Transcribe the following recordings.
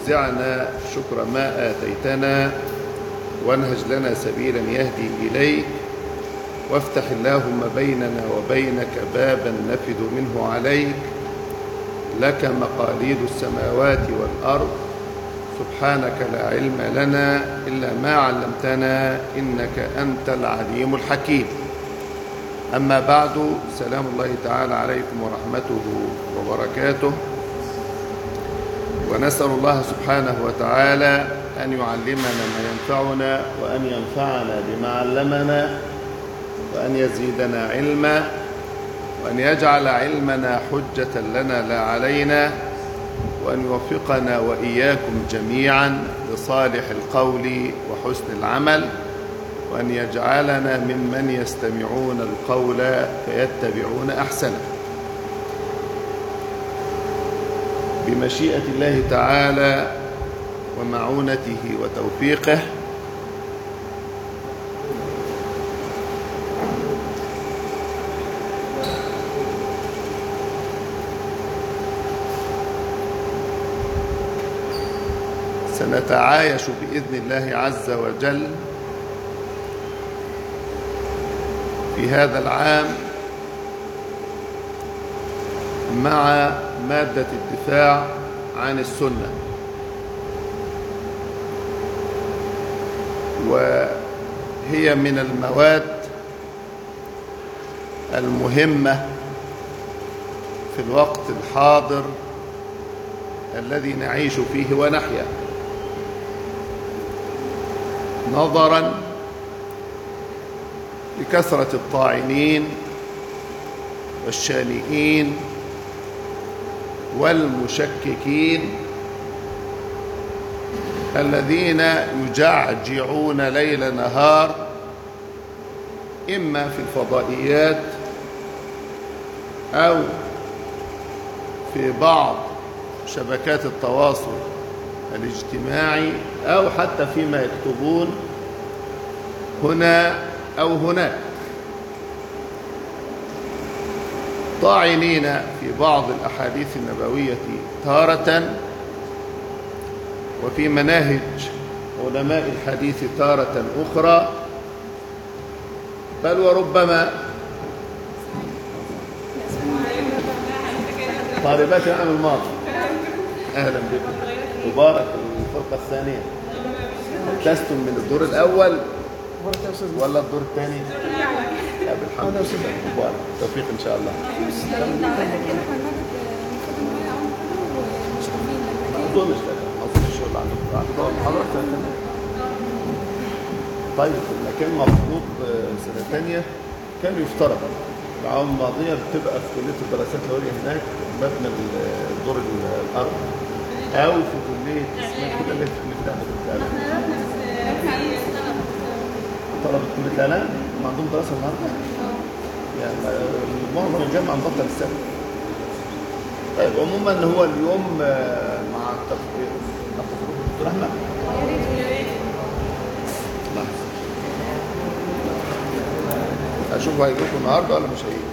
أوزعنا شكر ما آتيتنا، وانهج لنا سبيلا يهدي إليك، وافتح اللهم بيننا وبينك بابا نفد منه عليك، لك مقاليد السماوات والأرض، سبحانك لا علم لنا إلا ما علمتنا إنك أنت العليم الحكيم. أما بعد، سلام الله تعالى عليكم ورحمته وبركاته، ونسأل الله سبحانه وتعالى أن يعلمنا ما ينفعنا، وأن ينفعنا بما علمنا، وأن يزيدنا علما، وأن يجعل علمنا حجة لنا لا علينا، وأن يوفقنا وإياكم جميعا لصالح القول وحسن العمل، وأن يجعلنا ممن يستمعون القول فيتبعون أحسنه بمشيئة الله تعالى ومعونته وتوفيقه. سنتعايش بإذن الله عز وجل في هذا العام مع مادة الدفاع عن السنة، وهي من المواد المهمة في الوقت الحاضر الذي نعيش فيه ونحيا، نظرا لكثرة الطاعنين والشانئين والمشككين الذين يجعجعون ليل نهار، إما في الفضائيات أو في بعض شبكات التواصل الاجتماعي، أو حتى فيما يكتبون هنا أو هناك، طاعنين في بعض الأحاديث النبوية تارة، وفي مناهج علماء الحديث تارة أخرى، بل وربما طالبات العام الماضي. أهلا بكم، مبارك الفرقة الثانية. لستم من الدور الأول ولا الدور الثاني؟ لا، بالحمد لله، مبارك، توفيق إن شاء الله. ما أظنش الشغل عندكم حضرتك. طيب، المكان مفروض سنة ثانية كان يفترض العام الماضية بتبقى في كلية الدراسات العليا هناك مبنى الدور الأرض، أو في كلية اسمها كده اللي في كلية طلبة كلية الإعلام ما عندهم دراسة النهارده، يعني معظم الجامعة مبطل السنة. طيب، عموما هو اليوم مع التفكير دكتور أحمد. أشوف هيجيكم النهارده ولا مش هيجي.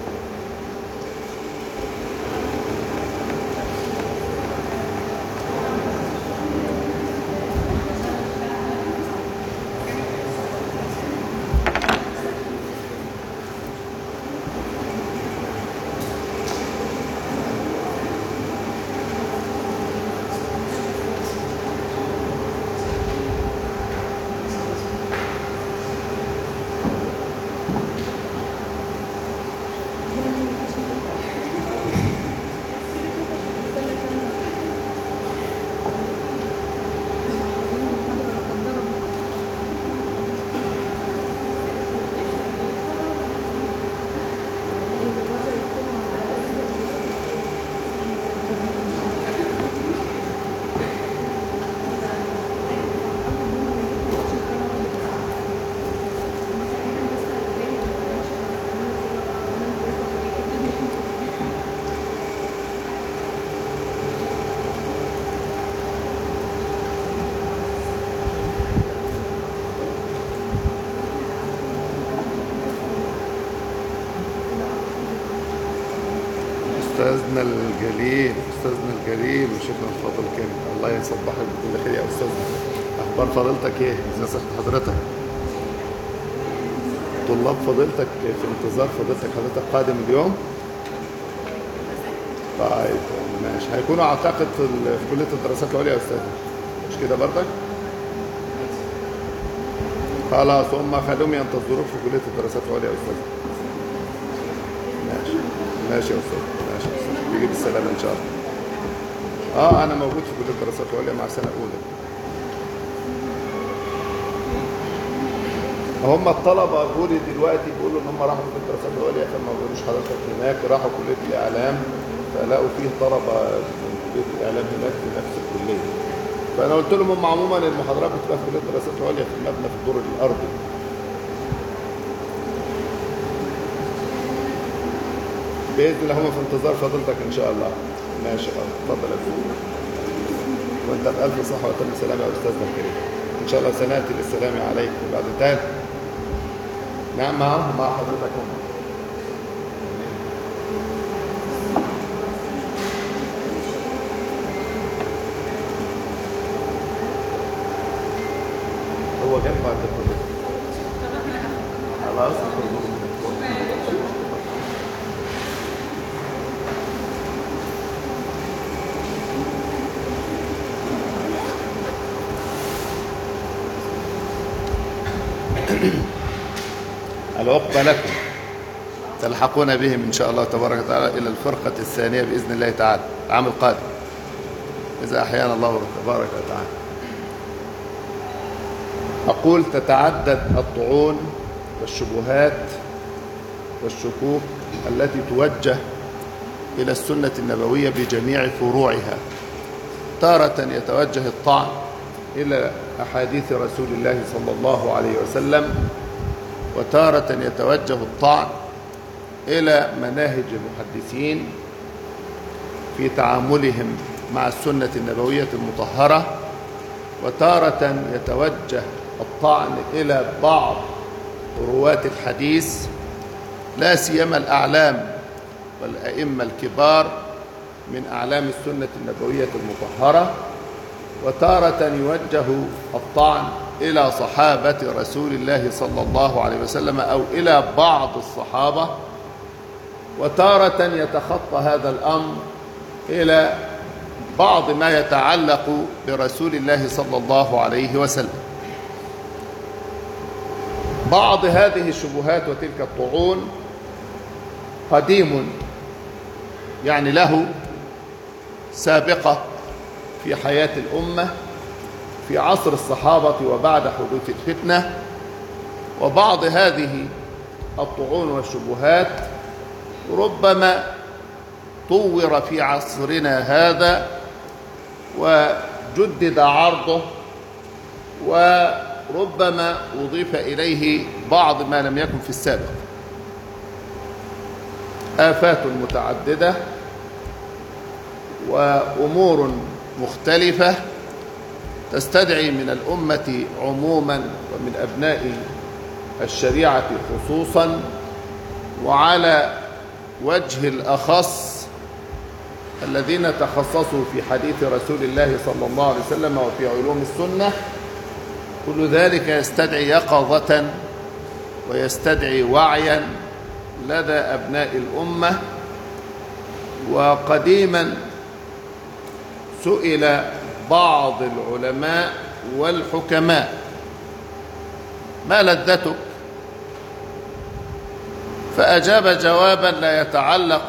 أستاذنا الجليل، أستاذنا الكريم وشيخنا الفاضل كريم، الله يصبحك بكل خير يا أستاذ. أخبار فضيلتك إيه؟ إزاي صحة حضرتك؟ طلاب فضيلتك في انتظار حضرتك قادم اليوم؟ طيب ماشي، هيكونوا أعتقد في كلية الدراسات العليا يا أستاذ، مش كده برضك؟ خلاص هم خلوهم ينتظروك في كلية الدراسات العليا يا أستاذ. ماشي ماشي يا أستاذ، ماشي يا أستاذ، تيجي بالسلامة إن شاء الله. أنا موجود في كلية الدراسات العليا مع سنة أولى. هم الطلبة قولي دلوقتي بيقولوا إن هم راحوا كلية الدراسات العليا، فما بيقولوش حضرتك هناك، راحوا كلية الإعلام فلاقوا فيه طلبة من كلية الإعلام هناك في نفس الكلية. فأنا قلت لهم هم عموما المحاضرات بتبقى في كلية الدراسات العليا في المبنى في الدور الأرضي. بإذن الله هم في انتظار فضيلتك إن شاء الله. ماشي اتفضل يا أستاذ. وأنت بألف صحة وتم سلامة يا أستاذنا الكريم. إن شاء الله سنأتي للسلام عليكم بعد تاني. نعم مع حضرتك هم. هو جنب بعد الكلية. خلاص العقبى لكم، تلحقون بهم إن شاء الله تبارك وتعالى إلى الفرقة الثانية بإذن الله تعالى العام القادم إذا أحيانا الله تبارك وتعالى. أقول تتعدد الطعون والشبهات والشكوك التي توجه إلى السنة النبوية بجميع فروعها. تارة يتوجه الطعن إلى أحاديث رسول الله صلى الله عليه وسلم، وتارة يتوجه الطعن إلى مناهج المحدثين في تعاملهم مع السنة النبوية المطهرة، وتارة يتوجه الطعن إلى بعض رواة الحديث لا سيما الأعلام والأئمة الكبار من أعلام السنة النبوية المطهرة، وتارة يوجه الطعن إلى صحابة رسول الله صلى الله عليه وسلم أو إلى بعض الصحابة، وتارة يتخطى هذا الأمر إلى بعض ما يتعلق برسول الله صلى الله عليه وسلم. بعض هذه الشبهات وتلك الطعون قديم، يعني له سابقة في حياة الأمة في عصر الصحابة وبعد حدوث الفتنة، وبعض هذه الطعون والشبهات ربما طور في عصرنا هذا وجدد عرضه، وربما أضيف إليه بعض ما لم يكن في السابق. آفات متعددة وأمور مختلفة تستدعي من الأمة عموما ومن أبناء الشريعة خصوصا، وعلى وجه الأخص الذين تخصصوا في حديث رسول الله صلى الله عليه وسلم وفي علوم السنة، كل ذلك يستدعي يقظة ويستدعي وعيا لدى أبناء الأمة. وقديما سئل بعض العلماء والحكماء: ما لذتك؟ فأجاب جوابا لا يتعلق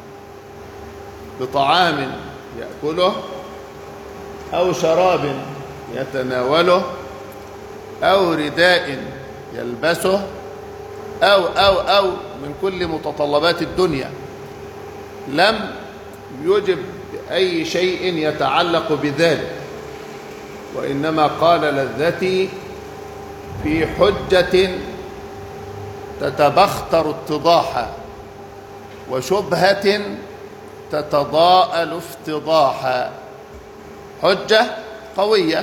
بطعام يأكله أو شراب يتناوله أو رداء يلبسه أو من كل متطلبات الدنيا. لم يجب بأي شيء يتعلق بذلك، وإنما قال: لذتي في حجة تتبختر اتضاحا وشبهة تتضاءل افتضاحا. حجة قوية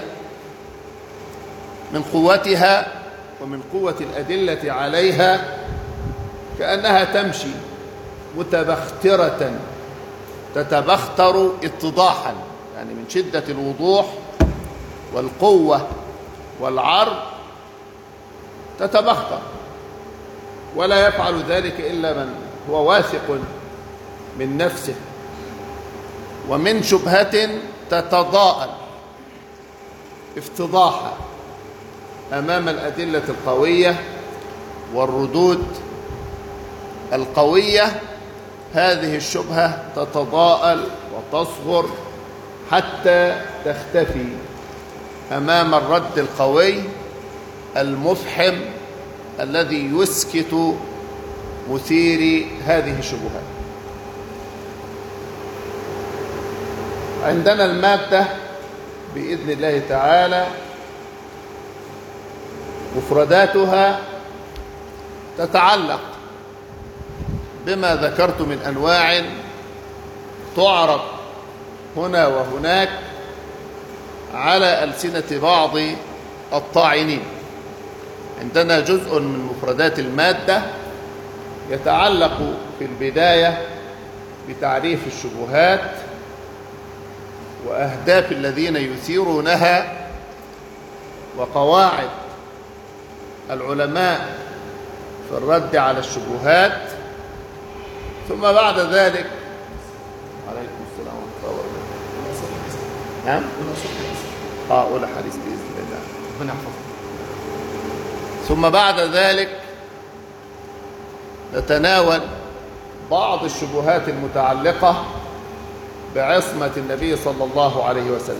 من قوتها ومن قوة الأدلة عليها كأنها تمشي متبخترة تتبختر اتضاحا، يعني من شدة الوضوح والقوة والعرض تتبختر، ولا يفعل ذلك إلا من هو واثق من نفسه. ومن شبهة تتضاءل افتضاحا أمام الأدلة القوية والردود القوية، هذه الشبهة تتضاءل وتصغر حتى تختفي أمام الرد القوي المفحم الذي يسكت مثير هذه الشبهات. عندنا المادة بإذن الله تعالى مفرداتها تتعلق بما ذكرت من أنواع تعرض هنا وهناك على ألسنة بعض الطاعنين. عندنا جزء من مفردات المادة يتعلق في البداية بتعريف الشبهات وأهداف الذين يثيرونها وقواعد العلماء في الرد على الشبهات. ثم بعد ذلك عليكم السلام ورحمة الله وبركاته. نعم؟ أولى حديث بإذن الله ربنا يحفظك. ثم بعد ذلك نتناول بعض الشبهات المتعلقة بعصمة النبي صلى الله عليه وسلم،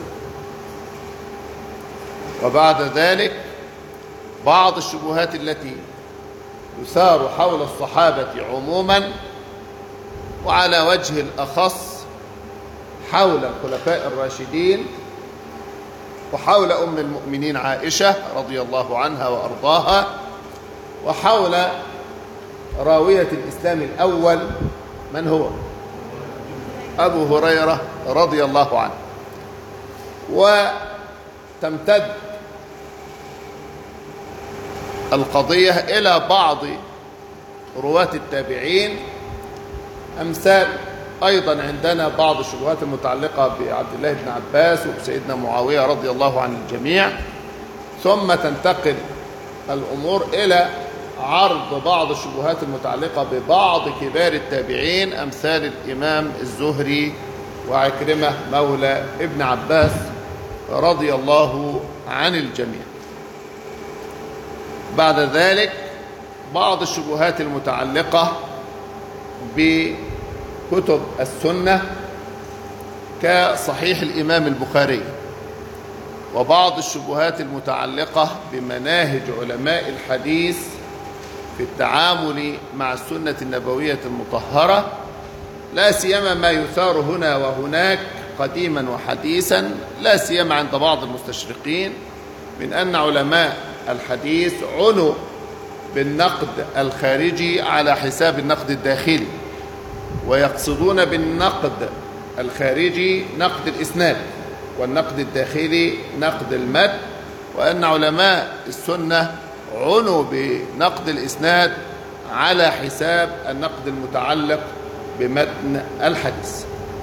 وبعد ذلك بعض الشبهات التي يثار حول الصحابة عموما، وعلى وجه الأخص حول الخلفاء الراشدين وحول أم المؤمنين عائشة رضي الله عنها وأرضاها، وحول راوية الإسلام الأول من هو أبو هريرة رضي الله عنه. وتمتد القضية إلى بعض رواة التابعين، أمثال أيضا عندنا بعض الشبهات المتعلقة بعبد الله بن عباس وسيدنا معاوية رضي الله عن الجميع. ثم تنتقل الأمور إلى عرض بعض الشبهات المتعلقة ببعض كبار التابعين، أمثال الإمام الزهري وعكرمة مولى ابن عباس رضي الله عن الجميع. بعد ذلك بعض الشبهات المتعلقة بكتب السنة كصحيح الإمام البخاري، وبعض الشبهات المتعلقة بمناهج علماء الحديث في التعامل مع السنة النبوية المطهرة، لا سيما ما يثار هنا وهناك قديما وحديثا، لا سيما عند بعض المستشرقين، من أن علماء الحديث عنوا بالنقد الخارجي على حساب النقد الداخلي، ويقصدون بالنقد الخارجي نقد الإسناد، والنقد الداخلي نقد المتن، وأن علماء السنة عنوا بنقد الإسناد على حساب النقد المتعلق بمتن الحديث.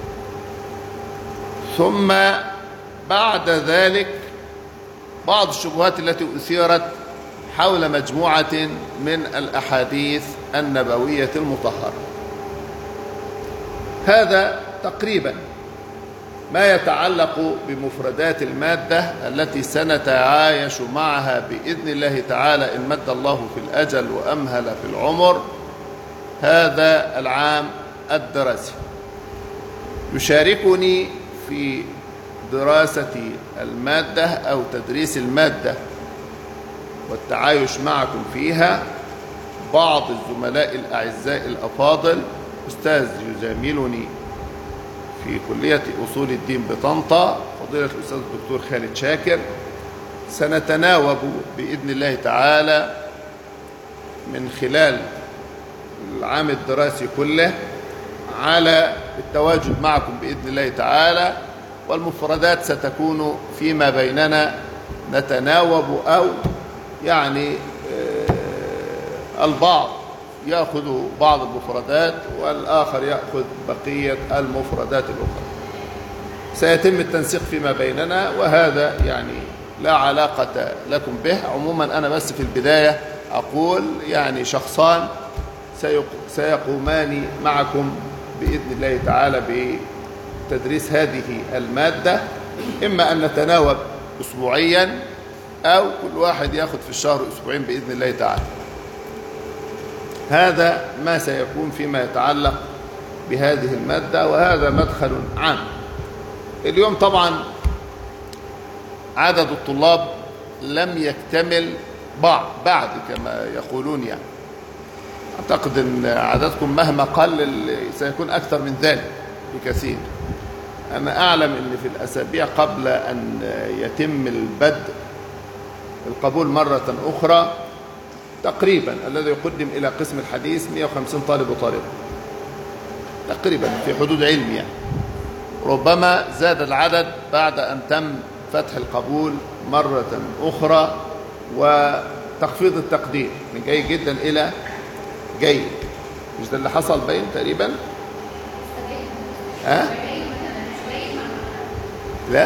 ثم بعد ذلك بعض الشبهات التي أثيرت حول مجموعة من الأحاديث النبوية المطهرة. هذا تقريبا ما يتعلق بمفردات المادة التي سنتعايش معها بإذن الله تعالى إن مد الله في الأجل وأمهل في العمر هذا العام الدراسي. يشاركني في دراسة المادة أو تدريس المادة والتعايش معكم فيها بعض الزملاء الأعزاء الأفاضل، أستاذ يزاملني في كلية أصول الدين بطنطا فضيلة الأستاذ الدكتور خالد شاكر. سنتناوب بإذن الله تعالى من خلال العام الدراسي كله على التواجد معكم بإذن الله تعالى، والمفردات ستكون فيما بيننا نتناوب، أو يعني البعض يأخذ بعض المفردات والآخر يأخذ بقية المفردات الأخرى. سيتم التنسيق فيما بيننا، وهذا يعني لا علاقة لكم به. عموما أنا بس في البداية أقول يعني شخصان سيقومان معكم بإذن الله تعالى بتدريس هذه المادة، إما أن نتناوب أسبوعيا أو كل واحد يأخذ في الشهر أسبوعين بإذن الله تعالى. هذا ما سيكون فيما يتعلق بهذه المادة، وهذا مدخل عام. اليوم طبعا عدد الطلاب لم يكتمل بعد كما يقولون، يعني أعتقد أن عددكم مهما قل سيكون أكثر من ذلك بكثير. أنا أعلم أن في الأسابيع قبل أن يتم البدء القبول مرة أخرى تقريبا الذي يقدم إلى قسم الحديث 150 طالب وطالبة تقريبا، في حدود علمي يعني. ربما زاد العدد بعد أن تم فتح القبول مرة أخرى وتخفيض التقدير من جيد جدا إلى جيد. مش ده اللي حصل باين تقريبا؟ لا؟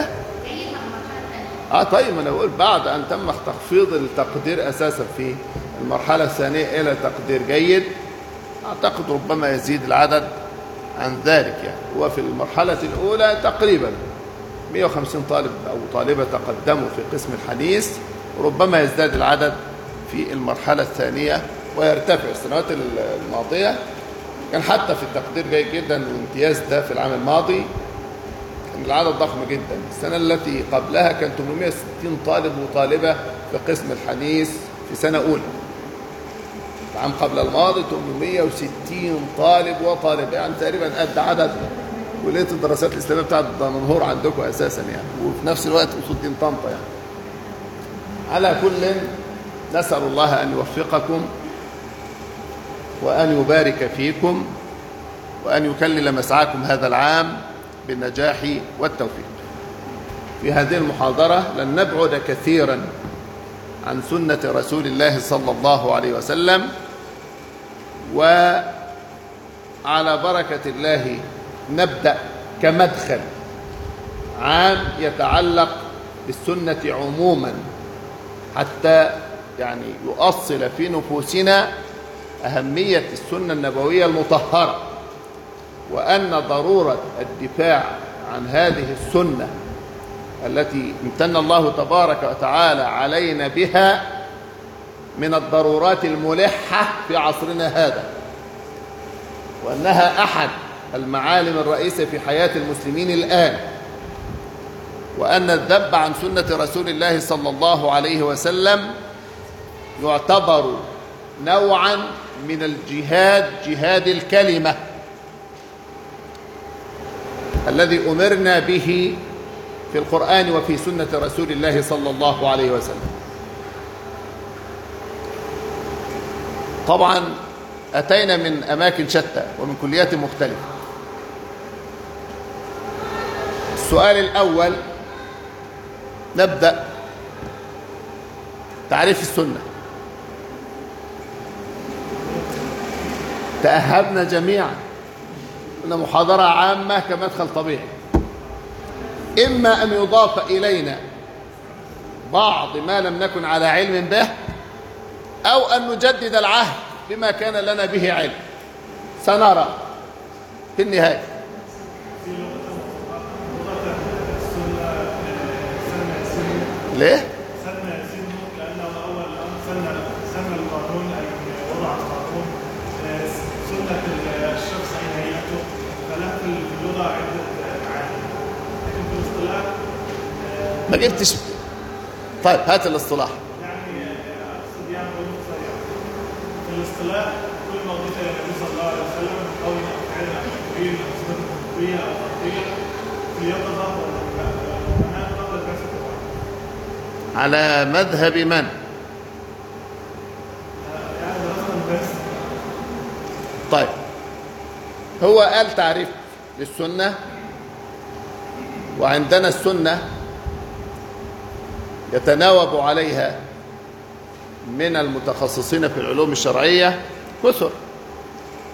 طيب، أنا بقول بعد أن تم تخفيض التقدير أساسا في المرحلة الثانية إلى تقدير جيد، أعتقد ربما يزيد العدد عن ذلك يعني. وفي المرحلة الأولى تقريبا 150 طالب أو طالبة تقدموا في قسم الحديث، ربما يزداد العدد في المرحلة الثانية ويرتفع. السنوات الماضية كان حتى في التقدير جيد جدا والامتياز ده في العام الماضي كان العدد ضخم جدا. السنة التي قبلها كان 860 طالب وطالبة في قسم الحديث في سنة أولى. العام قبل الماضي 860 طالب وطالبة، يعني تقريبا قد عدد كلية الدراسات الإسلامية بتاعت دمنهور عندكم أساسا يعني، وفي نفس الوقت أصول الدين طنطا يعني. على كل نسأل الله أن يوفقكم وأن يبارك فيكم وأن يكلل مسعاكم هذا العام بالنجاح والتوفيق. في هذه المحاضرة لن نبعد كثيرا عن سنة رسول الله صلى الله عليه وسلم، وعلى بركة الله نبدأ كمدخل عام يتعلق بالسنة عموما حتى يعني يؤصل في نفوسنا أهمية السنة النبوية المطهرة، وأن ضرورة الدفاع عن هذه السنة التي امتن الله تبارك وتعالى علينا بها من الضرورات الملحة في عصرنا هذا، وأنها أحد المعالم الرئيسة في حياة المسلمين الآن، وأن الذب عن سنة رسول الله صلى الله عليه وسلم يعتبر نوعا من الجهاد، جهاد الكلمة الذي أمرنا به في القرآن وفي سنة رسول الله صلى الله عليه وسلم. طبعا أتينا من أماكن شتى ومن كليات مختلفة. السؤال الأول نبدأ تعريف السنة. تأهبنا جميعا أن محاضرة عامة كمدخل طبيعي، إما أن يضاف إلينا بعض ما لم نكن على علم به، أو أن نجدد العهد بما كان لنا به علم. سنرى في النهاية. ليه؟ لأنه أول أمر سن القانون أي وضع القانون سنة الشخص أين هيئته، فله في اللغة عدة معاني، لكن في الاصطلاح ما جبتش. طيب هات الاصطلاح. يعني أقصد يعني في الاصطلاح كل ما أضيف إلى النبي صلى الله عليه وسلم من قول أو فعل أو تقرير أو صفة خطية أو خطية في اليقظة والمنام قبل البعثة. على مذهب من؟ طيب، هو قال تعريف للسنة، وعندنا السنة يتناوب عليها من المتخصصين في العلوم الشرعية كثر،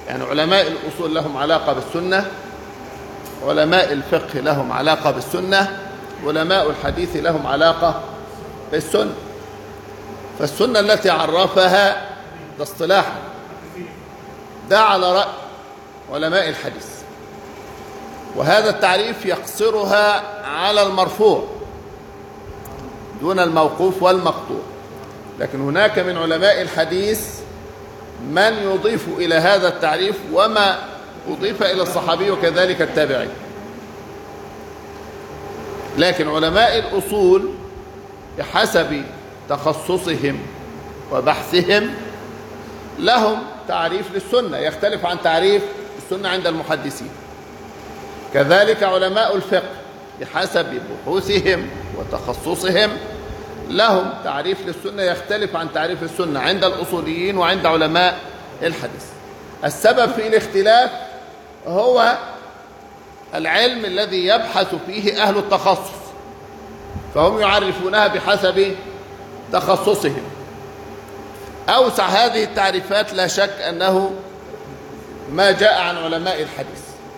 يعني علماء الأصول لهم علاقة بالسنة، علماء الفقه لهم علاقة بالسنة، علماء الحديث لهم علاقة بالسنة. فالسنة التي عرفها ده اصطلاحا ده على رأي علماء الحديث، وهذا التعريف يقصرها على المرفوع دون الموقوف والمقطوع. لكن هناك من علماء الحديث من يضيف إلى هذا التعريف وما أضيف إلى الصحابي وكذلك التابعي. لكن علماء الأصول بحسب تخصصهم وبحثهم لهم تعريف للسنة يختلف عن تعريف السنة عند المحدثين. كذلك علماء الفقه بحسب بحوثهم وتخصصهم لهم تعريف للسنة يختلف عن تعريف السنة عند الأصوليين وعند علماء الحديث. السبب في الاختلاف هو العلم الذي يبحث فيه أهل التخصص، فهم يعرفونها بحسب تخصصهم. أوسع هذه التعريفات لا شك أنه ما جاء عن علماء الحديث،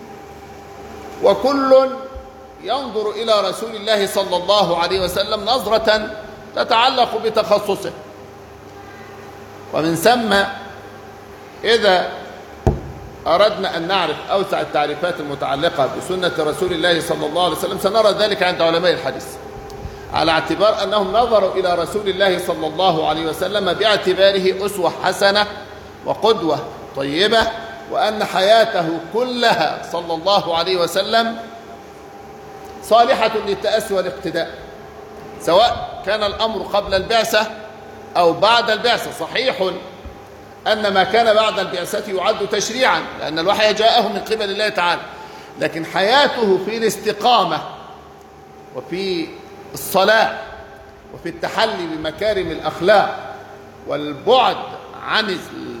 وكل ينظر إلى رسول الله صلى الله عليه وسلم نظرة تتعلق بتخصصه. ومن ثم إذا أردنا أن نعرف أوسع التعريفات المتعلقة بسنة رسول الله صلى الله عليه وسلم سنرى ذلك عند علماء الحديث، على اعتبار أنهم نظروا إلى رسول الله صلى الله عليه وسلم باعتباره أسوة حسنة وقدوة طيبة، وأن حياته كلها صلى الله عليه وسلم صالحة للتأسي والاقتداء، سواء كان الأمر قبل البعثة أو بعد البعثة. صحيح أن ما كان بعد البعثة يعد تشريعا لأن الوحي جاءه من قبل الله تعالى، لكن حياته في الاستقامة وفي الصلاة وفي التحلي بمكارم الأخلاق والبعد عن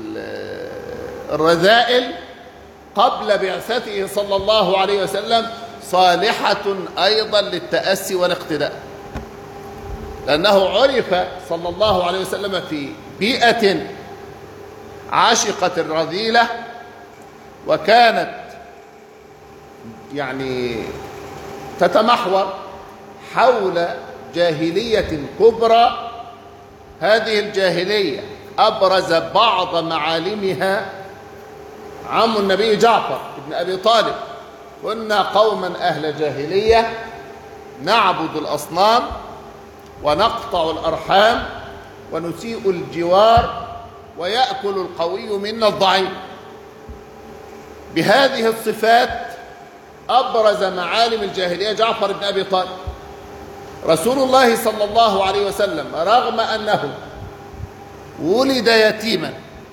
الرذائل قبل بعثته صلى الله عليه وسلم صالحة أيضا للتأسي والاقتداء، لأنه عرف صلى الله عليه وسلم في بيئة عاشقة الرذيلة، وكانت يعني تتمحور حول جاهلية كبرى. هذه الجاهلية أبرز بعض معالمها عم النبي جعفر بن أبي طالب: كنا قوما أهل جاهلية نعبد الأصنام ونقطع الأرحام ونسيء الجوار ويأكل القوي منا الضعيف. بهذه الصفات أبرز معالم الجاهلية جعفر بن أبي طالب. رسول الله صلى الله عليه وسلم رغم أنه ولد يتيما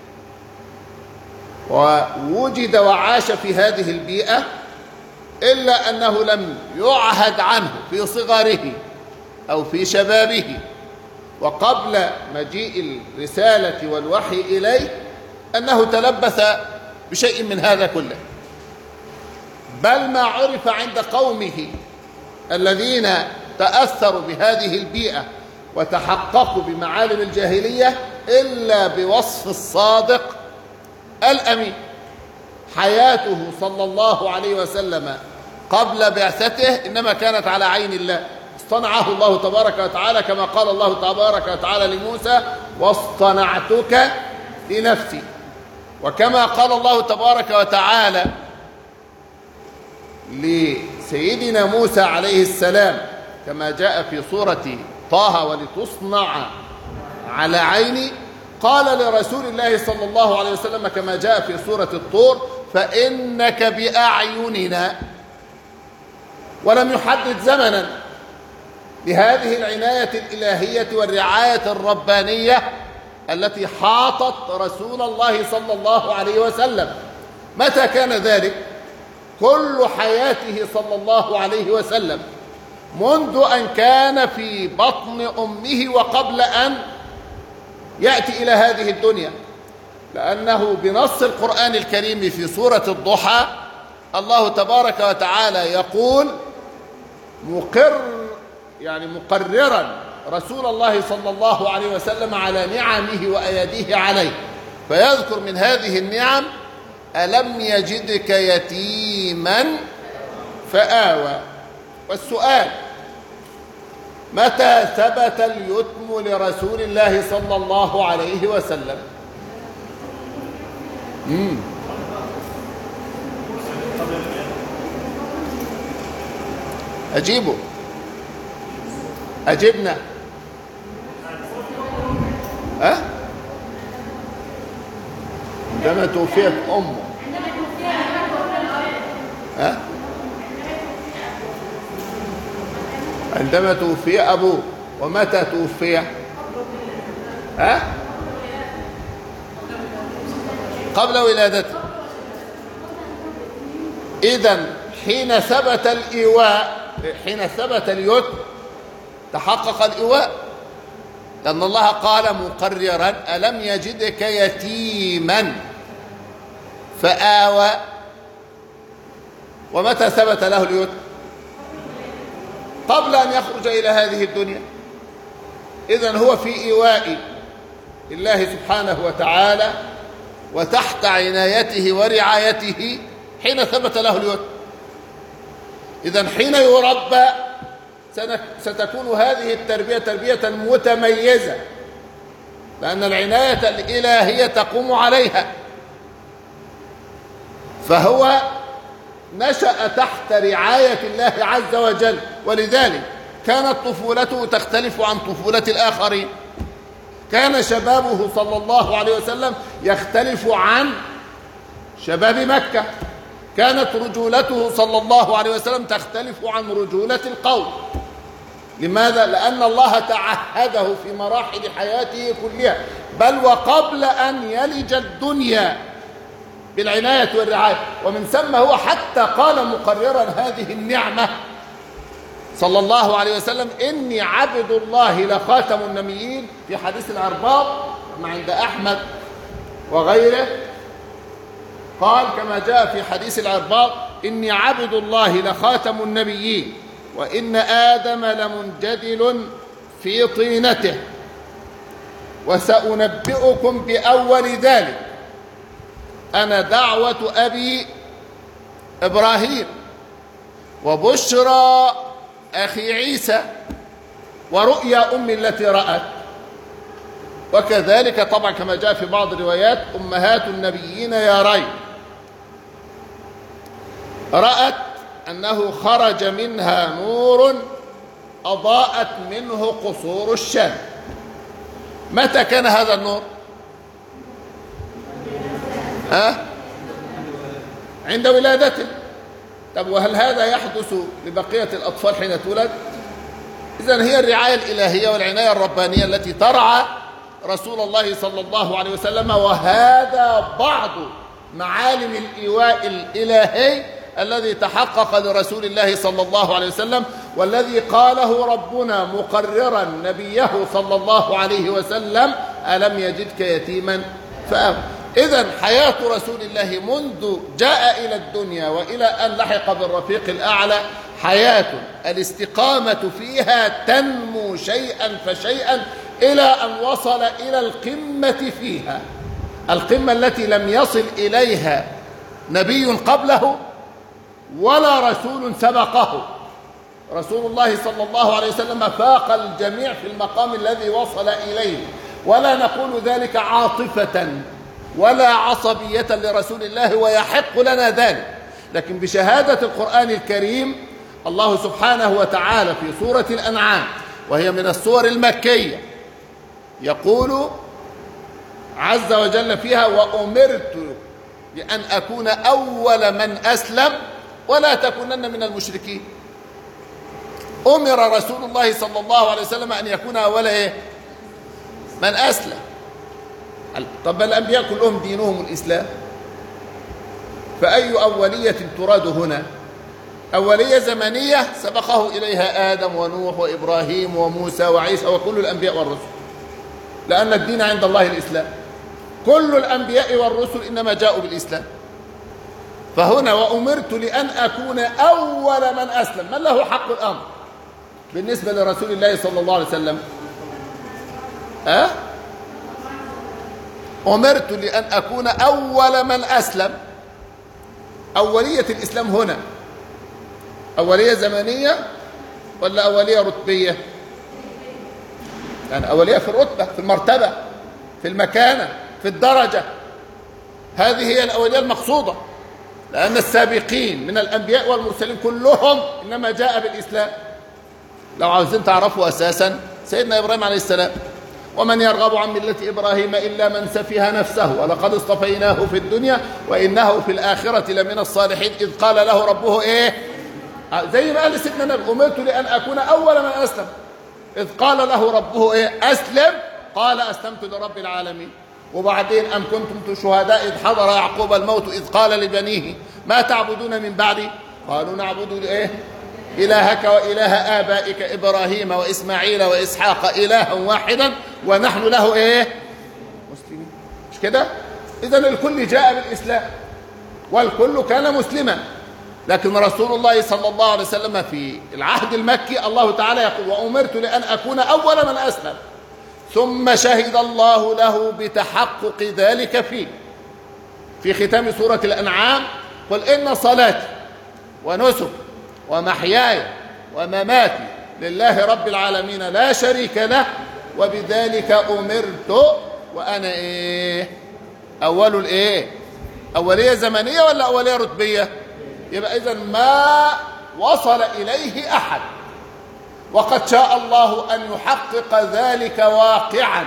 ووجد وعاش في هذه البيئة، إلا أنه لم يعهد عنه في صغره أو في شبابه وقبل مجيء الرسالة والوحي إليه أنه تلبث بشيء من هذا كله، بل ما عرف عند قومه الذين تأثروا بهذه البيئة وتحققوا بمعالم الجاهلية إلا بوصف الصادق الأمين. حياته صلى الله عليه وسلم قبل بعثته إنما كانت على عين الله، اصطنعه الله تبارك وتعالى كما قال الله تبارك وتعالى لموسى: واصطنعتك لنفسي. وكما قال الله تبارك وتعالى لسيدنا موسى عليه السلام كما جاء في سورة طه: ولتصنع على عيني، قال لرسول الله صلى الله عليه وسلم كما جاء في سورة الطور: فإنك بأعيننا. ولم يحدد زمنا لهذه العناية الإلهية والرعاية الربانية التي حاطت رسول الله صلى الله عليه وسلم. متى كان ذلك؟ كل حياته صلى الله عليه وسلم منذ أن كان في بطن أمه وقبل أن يأتي إلى هذه الدنيا، لأنه بنص القرآن الكريم في سورة الضحى الله تبارك وتعالى يقول مقررا رسول الله صلى الله عليه وسلم على نعمه وأياديه عليه، فيذكر من هذه النعم ألم يجدك يتيما فآوى. والسؤال: متى ثبت اليتم لرسول الله صلى الله عليه وسلم؟ أجيبه، أجبنا. عندما توفيت أمه. عندما توفي أبوه. ومتى توفي؟ قبل ولادته. إذن حين ثبت الإيواء، حين ثبت اليتم تحقق الإيواء، لأن الله قال مقررا: ألم يجدك يتيما فآوى. ومتى ثبت له اليتم؟ قبل أن يخرج إلى هذه الدنيا. إذن هو في إيواء الله سبحانه وتعالى وتحت عنايته ورعايته حين ثبت له اليتم. إذن حين يربى ستكون هذه التربية تربية متميزة، لأن العناية الإلهية تقوم عليها. فهو نشأ تحت رعاية الله عز وجل، ولذلك كانت طفولته تختلف عن طفولة الآخرين. كان شبابه صلى الله عليه وسلم يختلف عن شباب مكة. كانت رجولته صلى الله عليه وسلم تختلف عن رجولة القوم. لماذا؟ لأن الله تعهده في مراحل حياته كلها، بل وقبل أن يلج الدنيا، بالعناية والرعاية. ومن ثم هو حتى قال مقررا هذه النعمة صلى الله عليه وسلم: إني عبد الله لخاتم النبيين، في حديث العرباض كما عند أحمد وغيره، قال كما جاء في حديث العرباض: إني عبد الله لخاتم النبيين، وإن آدم لمنجدل في طينته، وسأنبئكم بأول ذلك: أنا دعوة أبي إبراهيم، وبشرى أخي عيسى، ورؤيا أمي التي رأت. وكذلك طبعا كما جاء في بعض الروايات: أمهات النبيين يا ري، رأت أنه خرج منها نور أضاءت منه قصور الشام. متى كان هذا النور؟ عند ولادته. طب وهل هذا يحدث لبقية الأطفال حين تولد؟ إذن هي الرعاية الإلهية والعناية الربانية التي ترعى رسول الله صلى الله عليه وسلم. وهذا بعض معالم الإيواء الإلهي الذي تحقق لرسول الله صلى الله عليه وسلم، والذي قاله ربنا مقررا نبيه صلى الله عليه وسلم: ألم يجدك يتيما فآوى. إذن حياة رسول الله منذ جاء إلى الدنيا وإلى أن لحق بالرفيق الأعلى حياة الاستقامة فيها تنمو شيئا فشيئا إلى أن وصل إلى القمة فيها، القمة التي لم يصل إليها نبي قبله ولا رسول سبقه. رسول الله صلى الله عليه وسلم فاق الجميع في المقام الذي وصل إليه، ولا نقول ذلك عاطفة ولا عصبية لرسول الله، ويحق لنا ذلك. لكن بشهادة القرآن الكريم الله سبحانه وتعالى في سورة الأنعام، وهي من السور المكية، يقول عز وجل فيها: وأمرت بأن أكون أول من أسلم ولا تكونن من المشركين. أمر رسول الله صلى الله عليه وسلم أن يكون أول من أسلم. طب الأنبياء كلهم دينهم الإسلام، فأي أولية تراد هنا؟ أولية زمنية سبقه إليها آدم ونوح وإبراهيم وموسى وعيسى وكل الأنبياء والرسل، لأن الدين عند الله الإسلام. كل الأنبياء والرسل إنما جاءوا بالإسلام. فهنا وأمرت لأن أكون أول من أسلم. من له حق الأمر بالنسبة لرسول الله صلى الله عليه وسلم؟ أمرت لأن أكون أول من أسلم. أولية الإسلام هنا أولية زمنية ولا أولية رتبية؟ يعني أولية في الرتبة، في المرتبة، في المكانة، في الدرجة. هذه هي الأولية المقصودة، لأن السابقين من الأنبياء والمرسلين كلهم إنما جاء بالإسلام. لو عاوزين تعرفوا أساسا سيدنا إبراهيم عليه السلام: ومن يرغب عن ملة إبراهيم إلا من سفه نفسه ولقد اصطفيناه في الدنيا وإنه في الآخرة لمن الصالحين إذ قال له ربه إيه؟ زي ما قال سيدنا النبي: أمرت لأن أكون أول من أسلم. إذ قال له ربه إيه؟ أسلم. قال أسلمت لرب العالمين. وبعدين: أم كنتم شهداء إذ حضر يعقوب الموت إذ قال لبنيه ما تعبدون من بعدي؟ قالوا نعبد إيه؟ إلهك وإله آبائك إبراهيم وإسماعيل وإسحاق إلها واحدا ونحن له إيه؟ مسلمين. مش كده؟ إذن الكل جاء بالإسلام والكل كان مسلما. لكن رسول الله صلى الله عليه وسلم في العهد المكي الله تعالى يقول: وأمرت لأن أكون أول من أسلم. ثم شهد الله له بتحقق ذلك فيه في ختام سورة الأنعام: قل إن صلاتي ونسك ومحياي ومماتي لله رب العالمين لا شريك له وبذلك أمرت وأنا إيه؟ أول الإيه؟ أولية زمنية ولا أولية رتبية؟ يبقى إذن ما وصل إليه أحد، وقد شاء الله أن يحقق ذلك واقعا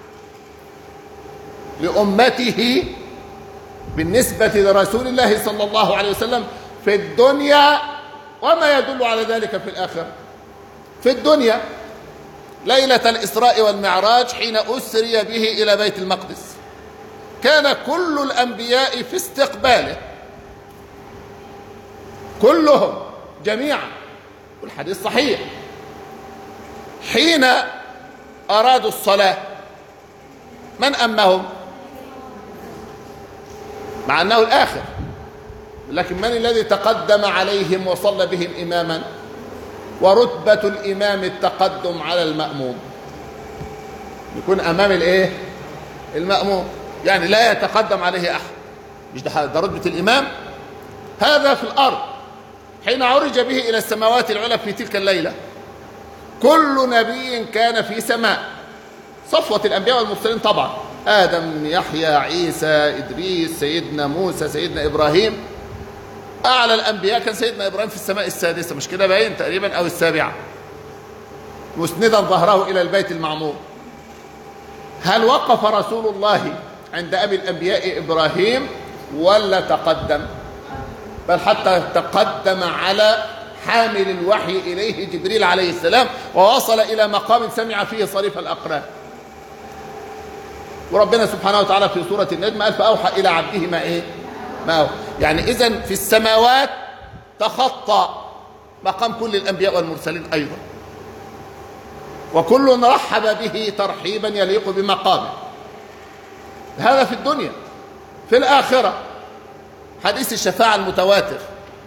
لأمته بالنسبة لرسول الله صلى الله عليه وسلم في الدنيا، وما يدل على ذلك في الآخرة. في الدنيا ليلة الإسراء والمعراج حين أسري به إلى بيت المقدس كان كل الأنبياء في استقباله، كلهم جميعا، والحديث صحيح. حين أرادوا الصلاة من أمهم؟ مع أنه الآخر، لكن من الذي تقدم عليهم وصلى بهم إماما؟ ورتبة الإمام التقدم على المأموم، يكون أمام الإيه؟ المأموم، يعني لا يتقدم عليه أحد. مش ده رتبة الإمام؟ هذا في الأرض. حين عرج به إلى السماوات العلى في تلك الليلة كل نبي كان في سماء، صفوة الأنبياء والمرسلين طبعا: آدم، يحيى، عيسى، إدريس، سيدنا موسى، سيدنا إبراهيم. أعلى الأنبياء كان سيدنا إبراهيم في السماء السادسة، مش كده باين تقريبا، أو السابعة، مسندا ظهره إلى البيت المعمور. هل وقف رسول الله عند أبي الأنبياء إبراهيم ولا تقدم؟ بل حتى تقدم على حامل الوحي إليه جبريل عليه السلام، ووصل إلى مقام سمع فيه صريف الأقران. وربنا سبحانه وتعالى في سورة النجم قال: فأوحى إلى عبده ما إيه؟ ما هو. يعني إذن في السماوات تخطى مقام كل الأنبياء والمرسلين أيضا، وكل رحب به ترحيبا يليق بمقامه. هذا في الدنيا. في الآخرة حديث الشفاعة المتواتر: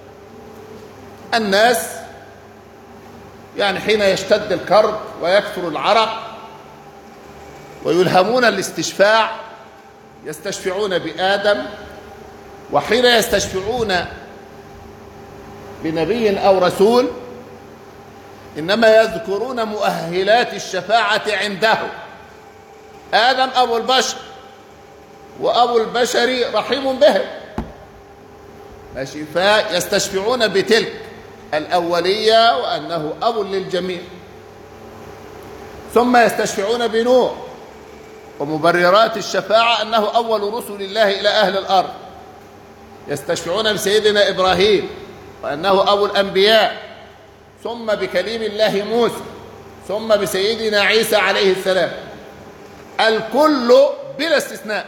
الناس يعني حين يشتد الكرب ويكثر العرق ويلهمون الاستشفاع يستشفعون بآدم، وحين يستشفعون بنبي أو رسول إنما يذكرون مؤهلات الشفاعة عنده. آدم أبو البشر، وأبو البشر رحيم به، ماشي، فيستشفعون بتلك الأولية وأنه أب للجميع. ثم يستشفعون بنوح ومبررات الشفاعة أنه أول رسل الله إلى أهل الأرض. يستشفعون بسيدنا إبراهيم وأنه أبو الأنبياء، ثم بكليم الله موسى، ثم بسيدنا عيسى عليه السلام. الكل بلا استثناء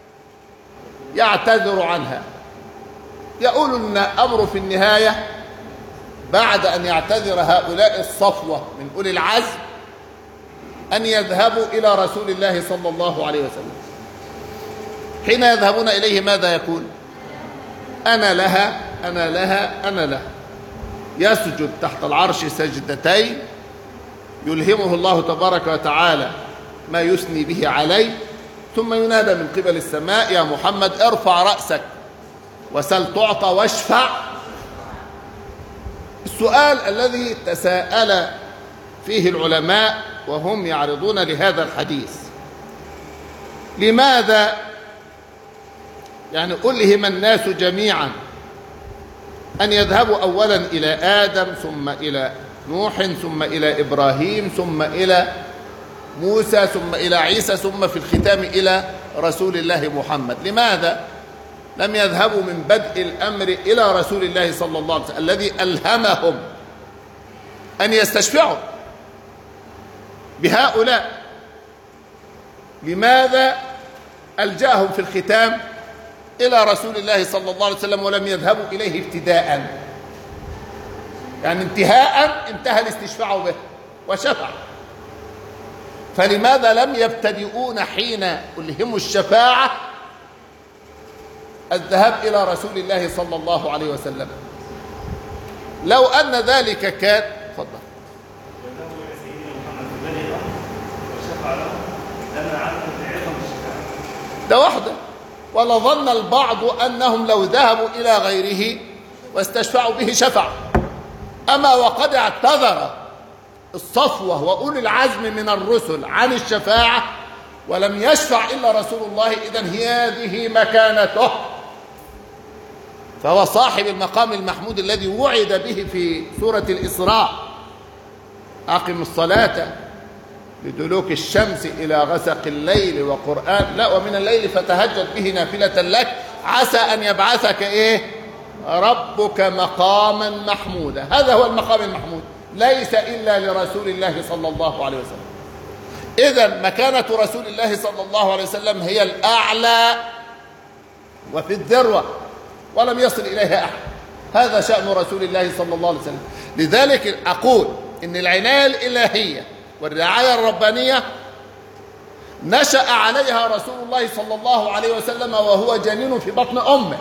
يعتذر عنها، يقول أن أمر في النهاية بعد أن يعتذر هؤلاء الصفوة من أولي العزم أن يذهبوا إلى رسول الله صلى الله عليه وسلم. حين يذهبون إليه ماذا يقول؟ أنا لها أنا لها أنا لها. يسجد تحت العرش سجدتين يلهمه الله تبارك وتعالى ما يثني به عليه، ثم ينادى من قبل السماء: يا محمد ارفع رأسك وسل تعطى واشفع. السؤال الذي تساءل فيه العلماء وهم يعرضون لهذا الحديث: لماذا يعني ألهم الناس جميعا أن يذهبوا أولا إلى آدم ثم إلى نوح ثم إلى إبراهيم ثم إلى موسى ثم إلى عيسى ثم في الختام إلى رسول الله محمد؟ لماذا لم يذهبوا من بدء الأمر إلى رسول الله صلى الله عليه وسلم الذي ألهمهم أن يستشفعوا بهؤلاء؟ لماذا ألجأهم في الختام إلى رسول الله صلى الله عليه وسلم ولم يذهبوا إليه ابتداء؟ يعني انتهاء انتهى الاستشفاع به وشفع، فلماذا لم يبتدئون حين ألهموا الشفاعة الذهاب إلى رسول الله صلى الله عليه وسلم؟ لو أن ذلك كان تفضل. يذهبوا إلى سيدنا محمد في بدء الأمر وشفع لهم لما علموا بعظم الشفاعة. ده واحدة. ولظن البعض أنهم لو ذهبوا إلى غيره واستشفعوا به شفع. أما وقد اعتذر الصفوة وأولي العزم من الرسل عن الشفاعة ولم يشفع إلا رسول الله، إذن هذه مكانته، فهو صاحب المقام المحمود الذي وعد به في سورة الإسراء: أقم الصلاة لدلوك الشمس إلى غسق الليل وقرآن لا ومن الليل فتهجد به نافلة لك عسى أن يبعثك ربك مقاما محمودا. هذا هو المقام المحمود، ليس إلا لرسول الله صلى الله عليه وسلم. إذن مكانة رسول الله صلى الله عليه وسلم هي الأعلى وفي الذروة، ولم يصل إليها أحد. هذا شأن رسول الله صلى الله عليه وسلم. لذلك أقول إن العناية الإلهية والرعاية الربانية نشأ عليها رسول الله صلى الله عليه وسلم وهو جنين في بطن أمه،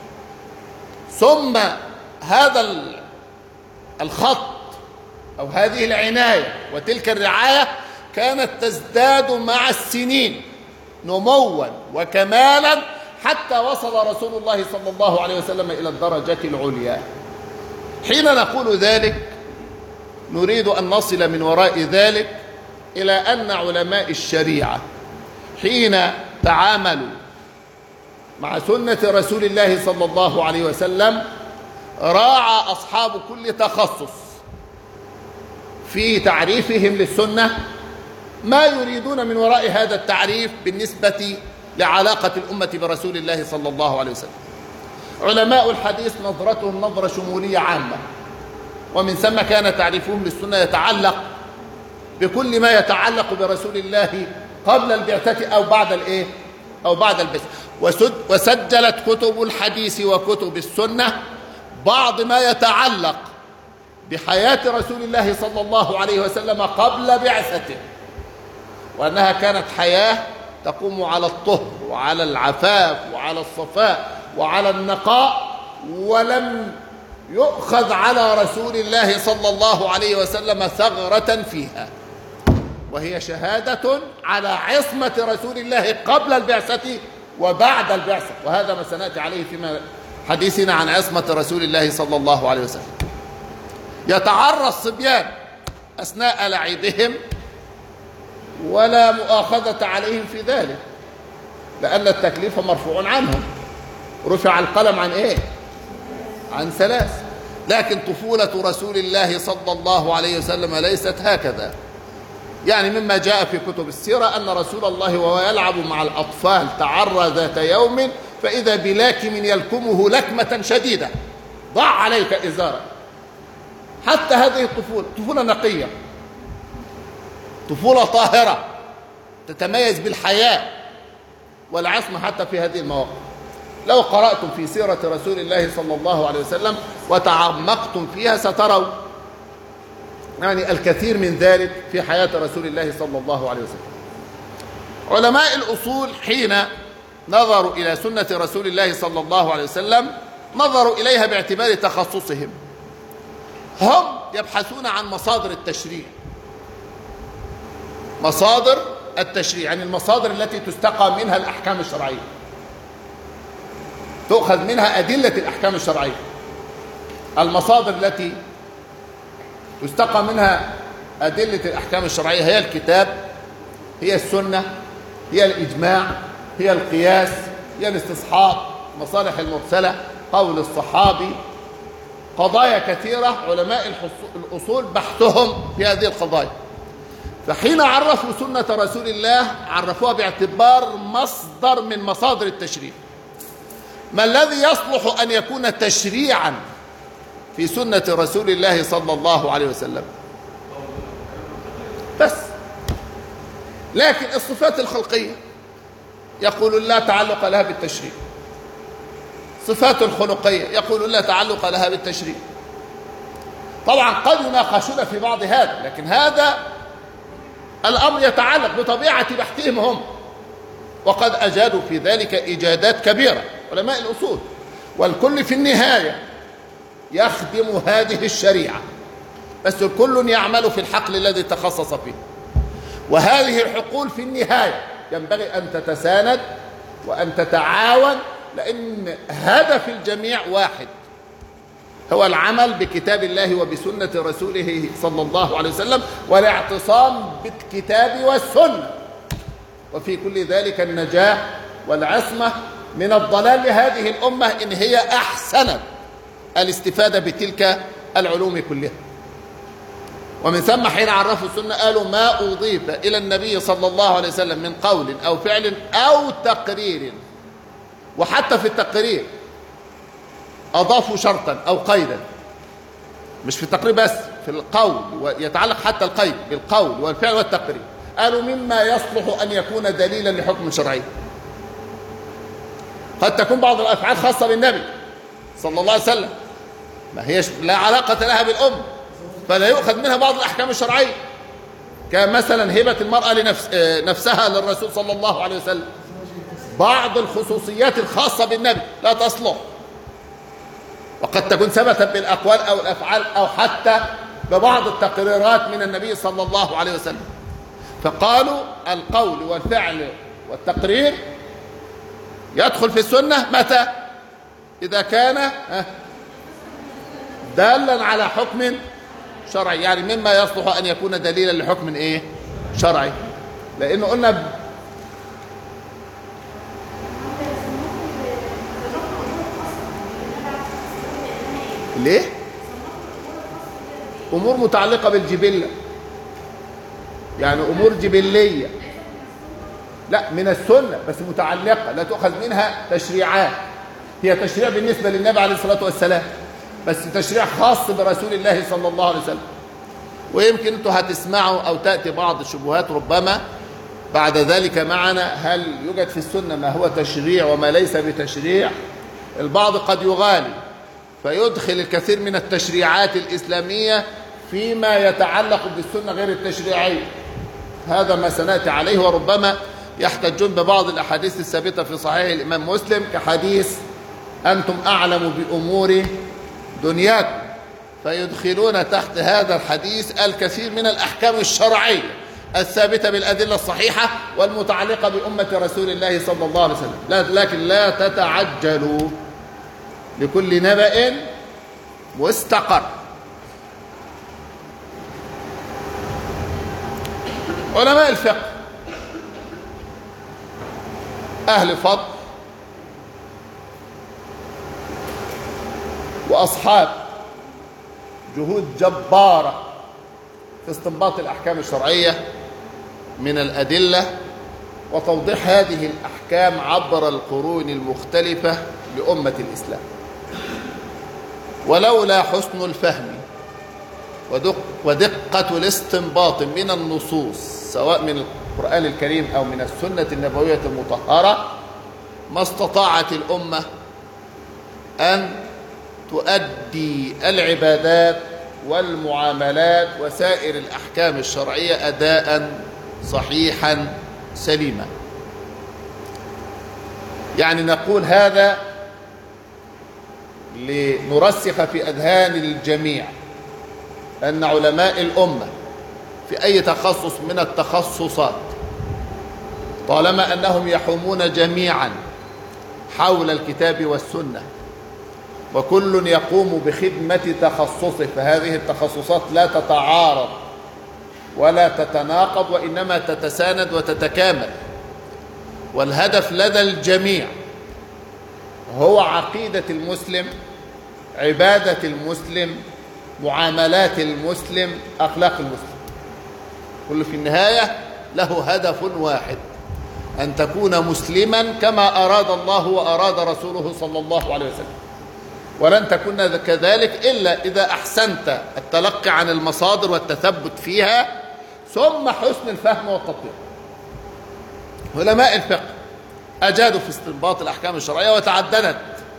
ثم هذا الخط أو هذه العناية وتلك الرعاية كانت تزداد مع السنين نموا وكمالا حتى وصل رسول الله صلى الله عليه وسلم إلى الدرجة العليا. حين نقول ذلك نريد أن نصل من وراء ذلك إلى أن علماء الشريعة حين تعاملوا مع سنة رسول الله صلى الله عليه وسلم راعى أصحاب كل تخصص في تعريفهم للسنة ما يريدون من وراء هذا التعريف بالنسبة لعلاقة الأمة برسول الله صلى الله عليه وسلم. علماء الحديث نظرتهم نظرة شمولية عامة، ومن ثم كان تعريفهم للسنة يتعلق بكل ما يتعلق برسول الله قبل البعثة أو بعد البعثة. وسجلت كتب الحديث وكتب السنة بعض ما يتعلق بحياة رسول الله صلى الله عليه وسلم قبل بعثته، وأنها كانت حياة تقوم على الطهر وعلى العفاف وعلى الصفاء وعلى النقاء، ولم يؤخذ على رسول الله صلى الله عليه وسلم ثغرة فيها، وهي شهادة على عصمة رسول الله قبل البعثة وبعد البعثة، وهذا ما سنأتي عليه في حديثنا عن عصمة رسول الله صلى الله عليه وسلم. يتعرى الصبيان أثناء لعبهم ولا مؤاخذة عليهم في ذلك، لأن التكليف مرفوع عنهم. رفع القلم عن عن 3. لكن طفولة رسول الله صلى الله عليه وسلم ليست هكذا. يعني مما جاء في كتب السيرة أن رسول الله وهو يلعب مع الأطفال تعرى ذات يوم فإذا بلاكم يلكمه لكمة شديدة، ضع عليك إزارا. حتى هذه الطفولة طفولة نقية، طفولة طاهرة تتميز بالحياة والعصمة حتى في هذه المواقف. لو قرأتم في سيرة رسول الله صلى الله عليه وسلم وتعمقتم فيها ستروا يعني الكثير من ذلك في حياة رسول الله صلى الله عليه وسلم. علماء الأصول حين نظروا إلى سنة رسول الله صلى الله عليه وسلم نظروا إليها باعتبار تخصصهم. هم يبحثون عن مصادر التشريع، مصادر التشريع يعني المصادر التي تستقى منها الأحكام الشرعية، تؤخذ منها أدلة الأحكام الشرعية. المصادر التي يستقى منها أدلة الأحكام الشرعية هي الكتاب، هي السنة، هي الإجماع، هي القياس، هي الاستصحاب، مصالح المرسلة، قول الصحابي، قضايا كثيرة علماء الأصول بحثهم في هذه القضايا. فحين عرفوا سنة رسول الله عرفوها باعتبار مصدر من مصادر التشريع. ما الذي يصلح أن يكون تشريعا في سنة رسول الله صلى الله عليه وسلم؟ بس. لكن الصفات الخلقية يقول لا تعلق لها بالتشريع، صفات الخلقية يقول لا تعلق لها بالتشريع. طبعا قد يناقشون في بعض هذا، لكن هذا الأمر يتعلق بطبيعة بحثهم هم، وقد أجادوا في ذلك إجادات كبيرة علماء الأصول، والكل في النهاية يخدم هذه الشريعة، بس الكل يعمل في الحقل الذي تخصص فيه. وهذه الحقول في النهاية ينبغي أن تتساند وأن تتعاون، لأن هدف الجميع واحد، هو العمل بكتاب الله وبسنة رسوله صلى الله عليه وسلم، والاعتصام بالكتاب والسنة، وفي كل ذلك النجاة والعصمة من الضلال لهذه الأمة إن هي أحسنت الاستفادة بتلك العلوم كلها. ومن ثم حين عرفوا السنة قالوا ما أضيف إلى النبي صلى الله عليه وسلم من قول أو فعل أو تقرير، وحتى في التقرير أضافوا شرطا أو قيدا، مش في التقرير بس، في القول، ويتعلق حتى القيد بالقول والفعل والتقرير. قالوا مما يصلح أن يكون دليلا لحكم شرعي. قد تكون بعض الأفعال خاصة بالنبي صلى الله عليه وسلم، ما هيش لا علاقة لها بالأمة، فلا يؤخذ منها بعض الأحكام الشرعية، كمثلا هبة المرأة نفسها للرسول صلى الله عليه وسلم. بعض الخصوصيات الخاصة بالنبي لا تصلح، وقد تكون ثبتت بالأقوال أو الأفعال أو حتى ببعض التقريرات من النبي صلى الله عليه وسلم. فقالوا القول والفعل والتقرير يدخل في السنة متى؟ إذا كان دالا على حكم شرعي، يعني مما يصلح أن يكون دليلا لحكم إيه؟ شرعي. لأنه قلنا ليه؟ أمور متعلقة بالجبلة، يعني أمور جبلية، لا من السنة بس متعلقة، لا تؤخذ منها تشريعات. هي تشريع بالنسبة للنبي عليه الصلاة والسلام، بس تشريع خاص برسول الله صلى الله عليه وسلم. ويمكن أنتم هتسمعوا أو تأتي بعض الشبهات ربما بعد ذلك معنا، هل يوجد في السنة ما هو تشريع وما ليس بتشريع؟ البعض قد يغالي فيدخل الكثير من التشريعات الإسلامية فيما يتعلق بالسنة غير التشريعية. هذا ما سنأتي عليه، وربما يحتجون ببعض الأحاديث الثابتة في صحيح الإمام مسلم، كحديث أنتم أعلم بأمور دنياكم، فيدخلون تحت هذا الحديث الكثير من الأحكام الشرعية الثابتة بالأدلة الصحيحة والمتعلقة بأمة رسول الله صلى الله عليه وسلم. لكن لا تتعجلوا، لكل نبأ مستقر. علماء الفقه أهل فضل وأصحاب جهود جبارة في استنباط الأحكام الشرعية من الأدلة وتوضيح هذه الأحكام عبر القرون المختلفة لأمة الإسلام. ولولا حسن الفهم ودقة الاستنباط من النصوص سواء من القرآن الكريم أو من السنة النبوية المطهرة ما استطاعت الأمة أن تؤدي العبادات والمعاملات وسائر الأحكام الشرعية أداء صحيحا سليما. يعني نقول هذا لنرسخ في أذهان الجميع أن علماء الأمة في أي تخصص من التخصصات طالما أنهم يحومون جميعا حول الكتاب والسنة، وكل يقوم بخدمة تخصصه، فهذه التخصصات لا تتعارض ولا تتناقض، وإنما تتساند وتتكامل. والهدف لدى الجميع هو عقيدة المسلم، عبادة المسلم، معاملات المسلم، أخلاق المسلم، كل في النهاية له هدف واحد: أن تكون مسلما كما أراد الله وأراد رسوله صلى الله عليه وسلم. ولن تكون كذلك إلا إذا أحسنت التلقي عن المصادر والتثبت فيها، ثم حسن الفهم والتطبيق. علماء الفقه أجادوا في استنباط الأحكام الشرعية، وتعددت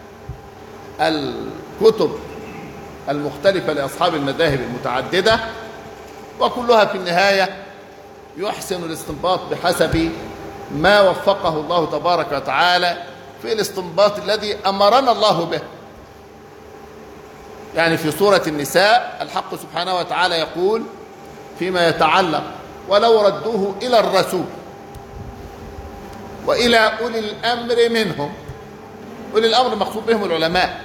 الكتب المختلفة لأصحاب المذاهب المتعددة، وكلها في النهاية يحسن الاستنباط بحسب ما وفقه الله تبارك وتعالى في الاستنباط الذي أمرنا الله به. يعني في سورة النساء الحق سبحانه وتعالى يقول فيما يتعلق: ولو ردوه إلى الرسول وإلى أولي الأمر منهم. أولي الأمر مقصود بهم العلماء،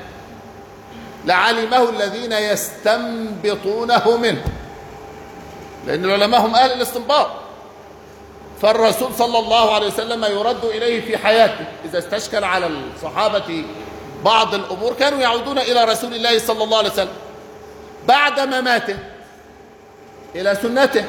لعلمه الذين يستنبطونه منه، لأن العلماء هم أهل الاستنباط. فالرسول صلى الله عليه وسلم يرد إليه في حياته، إذا استشكل على الصحابة بعض الأمور كانوا يعودون إلى رسول الله صلى الله عليه وسلم بعد مماته إلى سنته،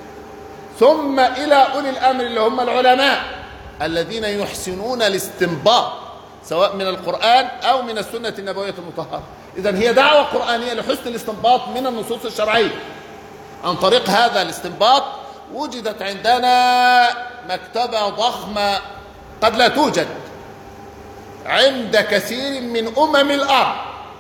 ثم إلى أولي الأمر اللي هم العلماء الذين يحسنون الاستنباط سواء من القرآن أو من السنة النبوية المطهرة. إذن هي دعوة قرآنية لحسن الاستنباط من النصوص الشرعية. عن طريق هذا الاستنباط وجدت عندنا مكتبة ضخمة قد لا توجد عند كثير من الأرض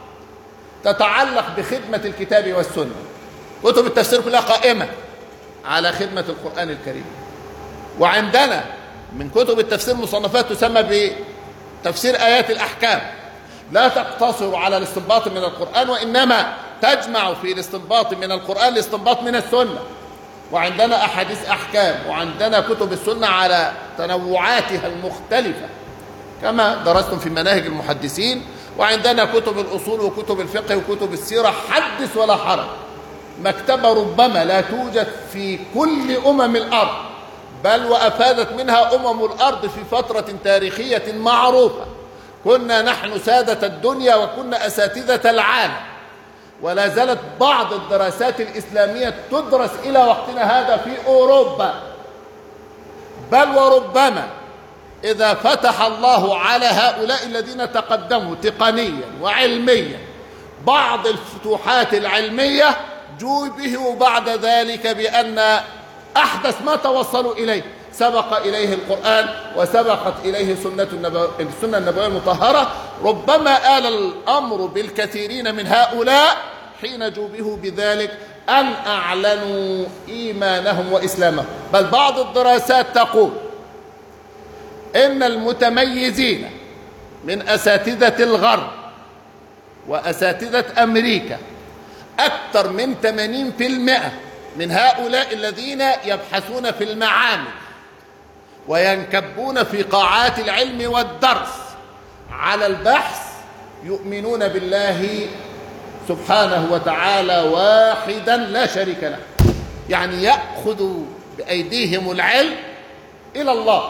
تتعلق بخدمة الكتاب والسنة. كتب التفسير كلها قائمة على خدمة القرآن الكريم. وعندنا من كتب التفسير مصنفات تسمى بتفسير آيات الأحكام، لا تقتصر على الاستنباط من القرآن، وإنما تجمع في الاستنباط من القرآن الاستنباط من السنة. وعندنا أحاديث أحكام، وعندنا كتب السنة على تنوعاتها المختلفة كما درستم في مناهج المحدثين، وعندنا كتب الأصول وكتب الفقه وكتب السيرة. حدث ولا حرج، مكتبة ربما لا توجد في كل الأرض، بل وأفادت منها الأرض في فترة تاريخية معروفة. كنا نحن سادة الدنيا وكنا أساتذة العالم، ولا زالت بعض الدراسات الإسلامية تدرس إلى وقتنا هذا في أوروبا. بل وربما إذا فتح الله على هؤلاء الذين تقدموا تقنيا وعلميا بعض الفتوحات العلمية، جوبه بعد ذلك بأن أحدث ما توصلوا إليه سبق إليه القرآن وسبقت إليه السنة النبوية المطهرة. ربما آل الأمر بالكثيرين من هؤلاء حين جوبه بذلك أن أعلنوا إيمانهم وإسلامهم. بل بعض الدراسات تقول إن المتميزين من أساتذة الغرب وأساتذة أمريكا أكثر من 80% من هؤلاء الذين يبحثون في المعامل وينكبون في قاعات العلم والدرس على البحث يؤمنون بالله سبحانه وتعالى واحدا لا شريك له. يعني يأخذوا بأيديهم العلم إلى الله.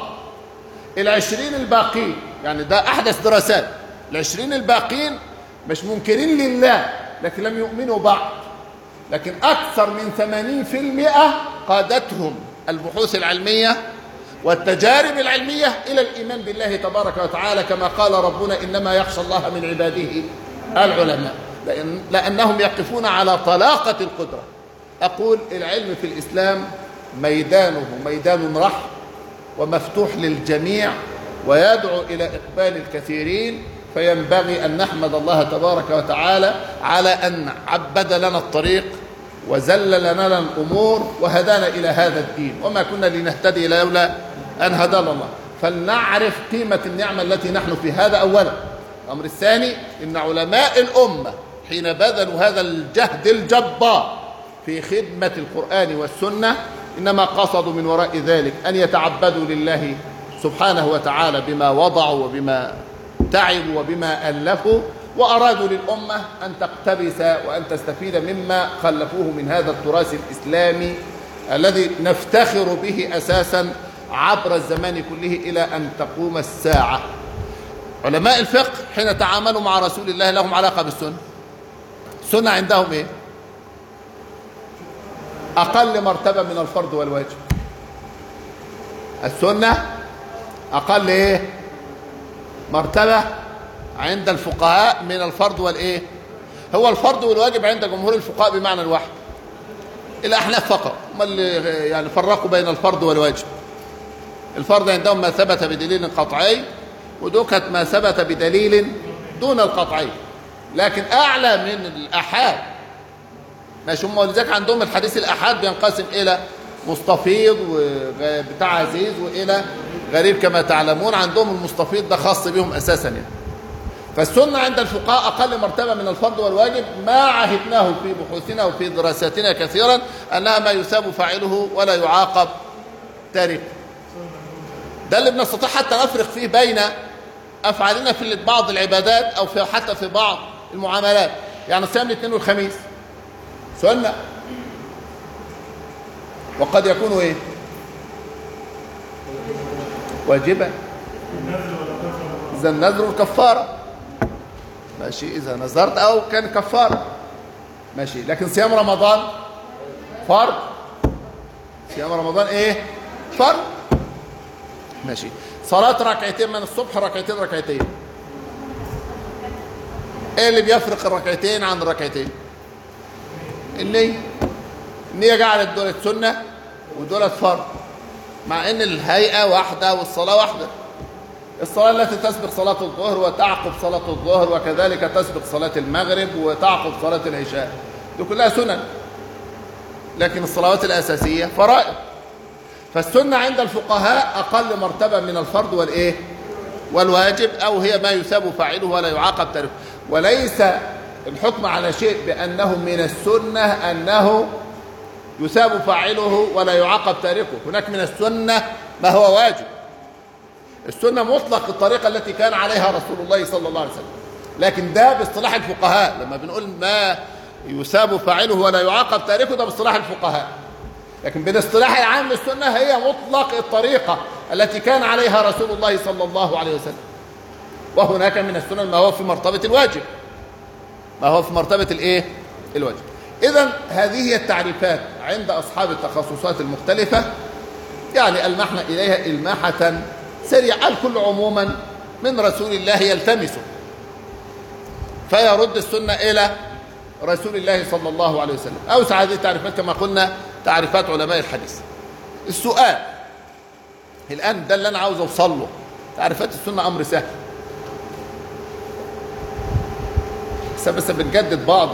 20 الباقين، يعني ده أحدث دراسات، 20 الباقين مش منكرين لله لكن لم يؤمنوا بعد، لكن أكثر من 80% قادتهم البحوث العلمية والتجارب العلمية إلى الإيمان بالله تبارك وتعالى، كما قال ربنا: إنما يخشى الله من عباده العلماء، لأنهم يقفون على طلاقة القدرة. أقول العلم في الإسلام ميدانه ميدان رحب ومفتوح للجميع، ويدعو إلى إقبال الكثيرين، فينبغي أن نحمد الله تبارك وتعالى على أن عبد لنا الطريق وزلل لنا الأمور وهدانا إلى هذا الدين، وما كنا لنهتدي لولا أن هدانا الله. فلنعرف قيمة النعمة التي نحن في هذا أولا. الأمر الثاني، إن علماء الأمة حين بذلوا هذا الجهد الجبار في خدمة القرآن والسنة إنما قصدوا من وراء ذلك أن يتعبدوا لله سبحانه وتعالى بما وضعوا وبما تعبوا وبما ألفوا، وأرادوا للأمة أن تقتبس وأن تستفيد مما خلفوه من هذا التراث الإسلامي الذي نفتخر به أساسا عبر الزمان كله إلى أن تقوم الساعة. علماء الفقه حين تعاملوا مع رسول الله لهم علاقة بالسنة. السنة عندهم إيه؟ أقل مرتبة من الفرض والواجب. السنة أقل إيه؟ مرتبة عند الفقهاء من الفرض والإيه؟ هو الفرض والواجب عند جمهور الفقهاء بمعنى الواحد. الأحناف فقط هم اللي يعني فرقوا بين الفرض والواجب. الفرض عندهم ما ثبت بدليل قطعي، ودوكت ما ثبت بدليل دون القطعي، لكن أعلى من الأحاد. ماشي، هم ولذلك عندهم الحديث الأحاد بينقسم إلى مستفيض وبتاع عزيز وإلى غريب كما تعلمون. عندهم المستفيض ده خاص بهم أساسا يعني. فالسنة عند الفقهاء أقل مرتبة من الفرض والواجب، ما عهدناه في بحوثنا وفي دراساتنا كثيرا أنها ما يثاب فاعله ولا يعاقب تاركه. ده اللي بنستطيع حتى نفرق فيه بين أفعالنا في بعض العبادات أو في حتى في بعض المعاملات. يعني صيام الاثنين والخميس سنة، وقد يكون إيه؟ واجبا إذا النذر الكفارة، ماشي، إذا نذرت أو كان كفارة، ماشي. لكن صيام رمضان فرض، صيام رمضان إيه؟ فرض، ماشي. صلاة ركعتين من الصبح، ركعتين ركعتين، إيه اللي بيفرق الركعتين عن الركعتين؟ النية. النية جعلت دولة سنة ودولة فرض، مع ان الهيئة واحدة والصلاة واحدة. الصلاة التي تسبق صلاة الظهر وتعقب صلاة الظهر، وكذلك تسبق صلاة المغرب وتعقب صلاة العشاء، دي كلها سنن، لكن الصلوات الأساسية فرائض. فالسنة عند الفقهاء أقل مرتبة من الفرض والإيه؟ والواجب، أو هي ما يثاب فاعله ولا يعاقب تاركه. وليس الحكم على شيء بأنه من السنة أنه يثاب فاعله ولا يعاقب تاركه. هناك من السنة ما هو واجب. السنة مطلق الطريقة التي كان عليها رسول الله صلى الله عليه وسلم، لكن ده باصطلاح الفقهاء. لما بنقول ما يثاب فاعله ولا يعاقب تاركه ده باصطلاح الفقهاء، لكن بالاصطلاح العام للسنة هي مطلق الطريقة التي كان عليها رسول الله صلى الله عليه وسلم. وهناك من السنن ما هو في مرتبة الواجب، ما هو في مرتبة الايه؟ الواجب. إذن هذه هي التعريفات عند أصحاب التخصصات المختلفة، يعني ألمحنا إليها إلماحة سريعة. الكل عموما من رسول الله يلتمسه، فيرد السنة إلى رسول الله صلى الله عليه وسلم. أوسع هذه التعريفات كما قلنا تعريفات علماء الحديث. السؤال الآن ده اللي أنا عاوز أوصل له. تعريفات السنة أمر سهل، بس بنجدد بعض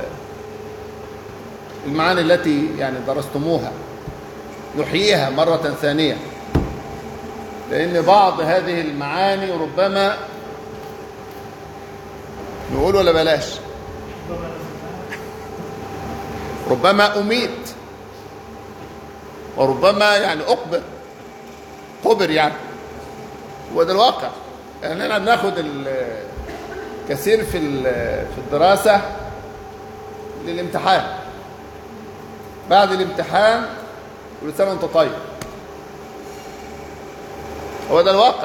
المعاني التي يعني درستموها، نحييها مرة ثانية، لأن بعض هذه المعاني ربما نقول ولا بلاش، ربما أميت وربما يعني قبر يعني. وده الواقع. يعني أنا بناخد كثير في الدراسة للامتحان، بعد الامتحان كل سنة وانت طيب. هو ده الواقع،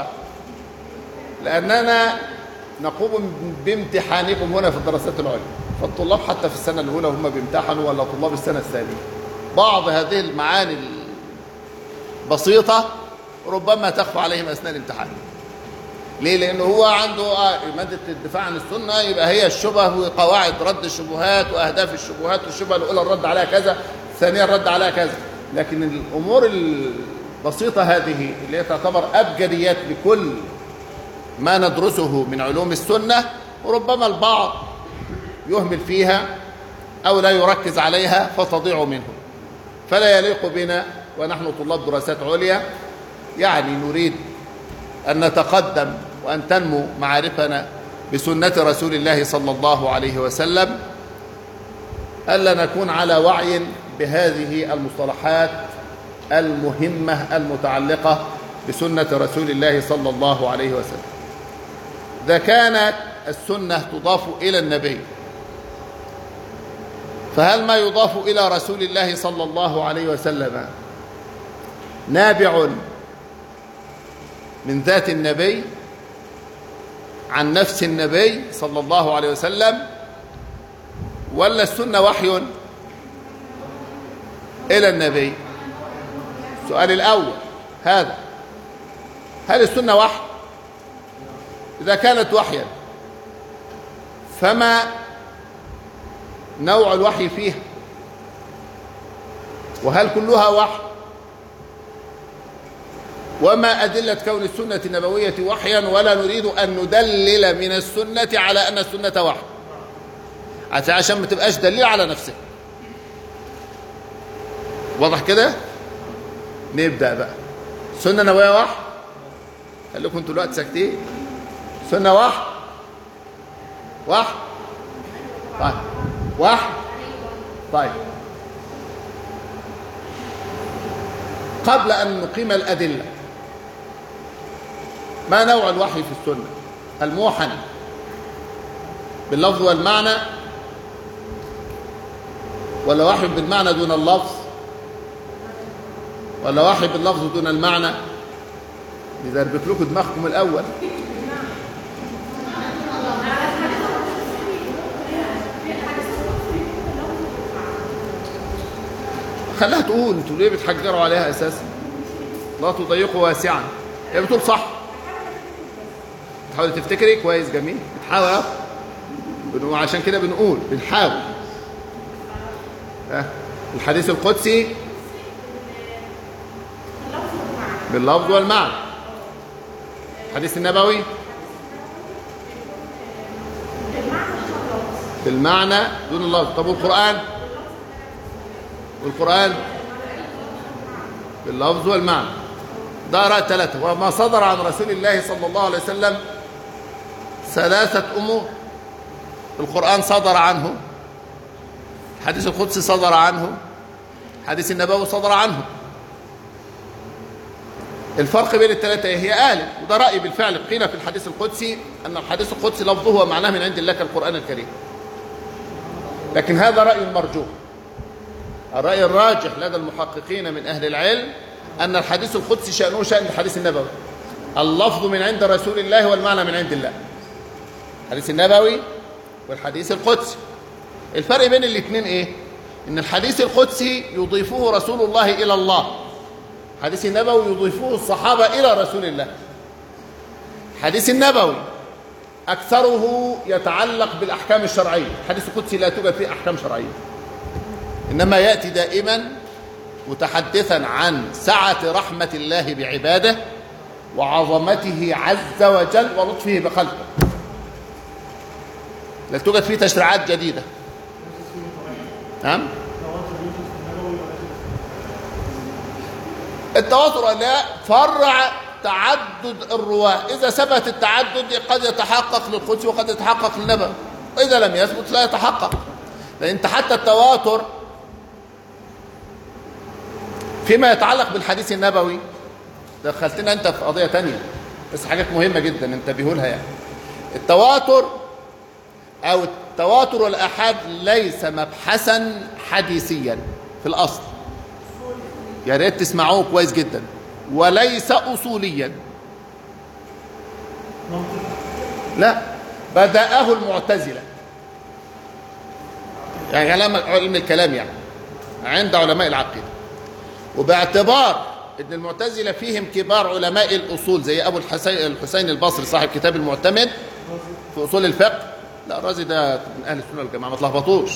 لأننا نقوم بامتحانكم هنا في الدراسات العليا. فالطلاب حتى في السنة الأولى هم بيمتحنوا، ولا طلاب السنة الثانية، بعض هذه المعاني البسيطة ربما تخفى عليهم أثناء الامتحان. ليه؟ لأنه هو عنده مادة الدفاع عن السنة، يبقى هي الشبه وقواعد رد الشبهات وأهداف الشبهات، والشبهة الأولى الرد عليها كذا، الثانية الرد عليها كذا. لكن الأمور البسيطة هذه اللي هي تعتبر أبجديات لكل ما ندرسه من علوم السنة، وربما البعض يهمل فيها أو لا يركز عليها فتضيع منه. فلا يليق بنا ونحن طلاب دراسات عليا يعني نريد أن نتقدم وأن تنمو معارفنا بسنة رسول الله صلى الله عليه وسلم، ألا نكون على وعي بهذه المصطلحات المهمة المتعلقة بسنة رسول الله صلى الله عليه وسلم. إذا كانت السنة تضاف إلى النبي، فهل ما يضاف إلى رسول الله صلى الله عليه وسلم نابع من ذات النبي عن نفس النبي صلى الله عليه وسلم، ولا السنة وحي إلى النبي؟ السؤال الأول هذا، هل السنة وحي؟ إذا كانت وحيا فما نوع الوحي فيها؟ وهل كلها وحي؟ وما أدلة كون السنة النبوية وحيا، ولا نريد أن ندلل من السنة على أن السنة وحي عشان ما تبقاش دليل على نفسه. واضح كده؟ نبدأ بقى. السنة النبوية وحي؟ خليكم انتوا دلوقتي ساكتين. سنة وحي؟ وحي؟ طيب وحي؟ طيب قبل أن نقيم الأدلة، ما نوع الوحي في السنة؟ الموحى باللفظ والمعنى، ولا وحي بالمعنى دون اللفظ، ولا وحي باللفظ دون المعنى؟ يدربك لكم دماغكم الأول. خليها تقول. انتوا ليه بتحجروا عليها اساسا؟ لا تضيقوا واسعا. هي بتقول صح. بتحاولي تفتكري كويس، جميل، بتحاول. عشان كده بنحاول. الحديث القدسي باللفظ والمعنى. الحديث النبوي بالمعنى دون اللفظ. طب والقرآن؟ والقرآن باللفظ والمعنى. ده آراء ثلاثة. وما صدر عن رسول الله صلى الله عليه وسلم ثلاثة أمور. القرآن صدر عنه، الحديث القدسي صدر عنه، الحديث النبوي صدر عنه. الفرق بين الثلاثة هي قالت، وده رأي بالفعل قيل في الحديث القدسي أن الحديث القدسي لفظه ومعناه من عند الله كالقرآن الكريم. لكن هذا رأي مرجوح. الرأي الراجح لدى المحققين من أهل العلم أن الحديث القدسي شأنه شأن الحديث النبوي. اللفظ من عند رسول الله والمعنى من عند الله. الحديث النبوي والحديث القدسي. الفرق بين الاثنين إيه؟ إن الحديث القدسي يضيفه رسول الله إلى الله، الحديث النبوي يضيفه الصحابة إلى رسول الله. الحديث النبوي أكثره يتعلق بالأحكام الشرعية، الحديث القدسي لا توجد فيه أحكام شرعية، إنما يأتي دائما متحدثا عن سعة رحمة الله بعباده وعظمته عز وجل ولطفه بخلقه. لا توجد فيه تشريعات جديدة. نعم؟ التواتر لا فرع تعدد الرواة. إذا ثبت التعدد قد يتحقق للقدس وقد يتحقق للنبوي، وإذا لم يثبت لا يتحقق. لأن انت حتى التواتر فيما يتعلق بالحديث النبوي دخلتنا انت في قضية تانية، بس حاجات مهمة جدا انتبهوا لها. يعني التواتر أو التواتر والآحاد ليس مبحثا حديثيا في الأصل، يا ريت تسمعوه كويس جدا، وليس أصوليا. لا، بدأه المعتزلة، يعني علم الكلام يعني عند علماء العقيدة، وباعتبار ان المعتزلة فيهم كبار علماء الأصول زي أبو الحسين البصري صاحب كتاب المعتمد في أصول الفقه. لا، الرازي ده من أهل السنة والجماعة، ما تلخبطوش.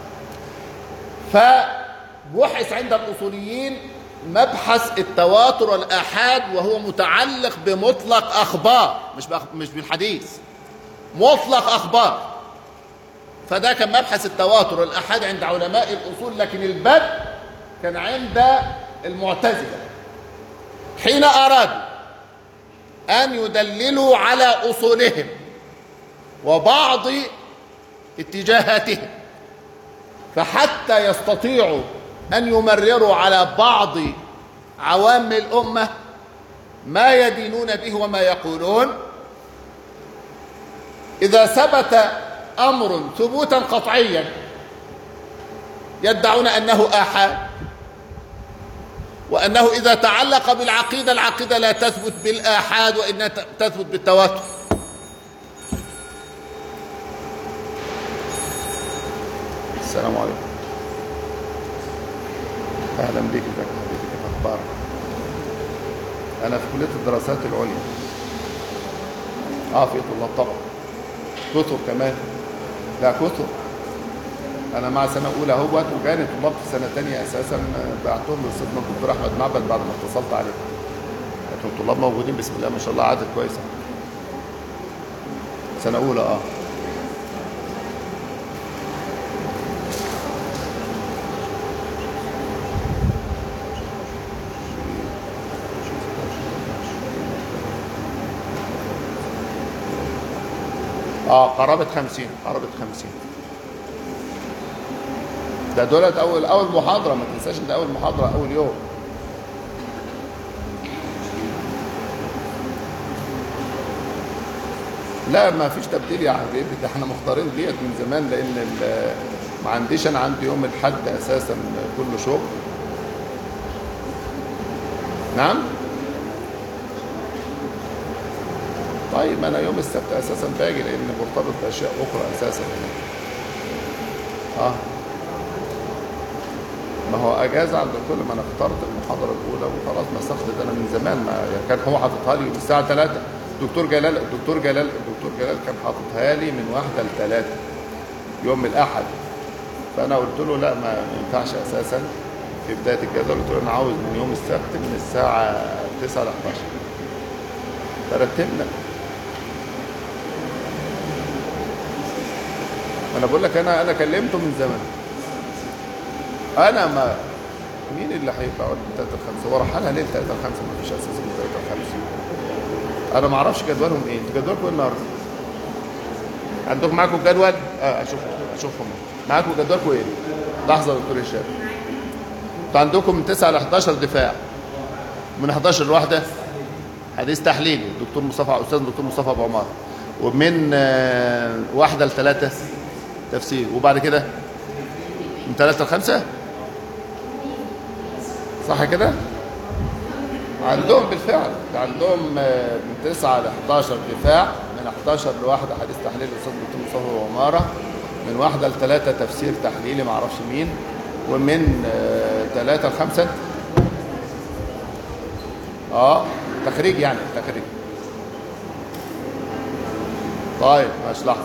فبحث عند الأصوليين مبحث التواتر والآحاد، وهو متعلق بمطلق أخبار، مش بالحديث، مطلق أخبار. فده كان مبحث التواتر والآحاد عند علماء الأصول، لكن البدء كان عند المعتزلة حين أرادوا أن يدللوا على أصولهم وبعض اتجاهاتهم، فحتى يستطيعوا أن يمرروا على بعض عوام الأمة ما يدينون به وما يقولون، إذا ثبت أمر ثبوتا قطعيا يدعون أنه آحاد، وأنه إذا تعلق بالعقيدة العقيدة لا تثبت بالآحاد وإنها تثبت بالتواتر. السلام عليكم. أهلا بك، ازيك يا حبيبي، كيف أخبارك؟ أنا في كلية الدراسات العليا. في طلاب طبعا، كتب كمان، لا كتب. أنا مع سنة أولى اهوت، وكان طلاب في سنة تانية أساسا بعتهم لأستاذنا الدكتور أحمد معبد بعد ما اتصلت عليه. كانوا الطلاب موجودين بسم الله ما شاء الله، عدد كويسة. سنة أولى قرابة 50. ده دولت أول محاضرة، ما تنساش ده أول محاضرة أول يوم. لا ما فيش تبديل يا حبيبي، ده احنا مختارين ديت من زمان، لأن ما عنديش، أنا عندي يوم الأحد أساسا كله شغل. نعم. طيب أنا يوم السبت أساسا باجي لأن مرتبط بأشياء أخرى أساسا. ما هو أجازة عند كل ما أنا اخترت المحاضرة الأولى وخلاص مسخت ده. أنا من زمان ما كان هو حاططها لي الساعة 3. الدكتور جلال كان حاططها لي من 1 ل 3 يوم الأحد. فأنا قلت له لا ما ينفعش أساسا في بداية الجدول. قلت له أنا عاوز من يوم السبت من الساعة 9 ل 11. فرتبنا. أنا بقول لك أنا كلمته من زمان. أنا ما مين اللي هيبقى عقد من 3 ل 5؟ هو رحلها ليه 3 ل 5؟ ما فيش أساس من 3 ل 5. أنا ما أعرفش جدولهم إيه. أنتوا جدولكم إيه النهارده؟ عندكم معاكم جدول؟ أشوفهم معاكم جدولكم إيه؟ لحظة يا دكتور هشام. أنتوا عندكم من 9 ل 11 دفاع، من 11 ل 1 حديث تحليلي دكتور مصطفى، أستاذ دكتور مصطفى أبو عمار، ومن 1 ل 3 تفسير، وبعد كده من 3 ل 5 صح كده؟ عندهم بالفعل عندهم من 9 ل 11 دفاع، من 11 ل 1 حديث تحليل الاستاذ دكتور مصطفى أبو عمارة، من 1 ل 3 تفسير تحليلي ما اعرفش مين، ومن 3 ل 5 تخريج يعني تخريج. طيب ماشي. لحظة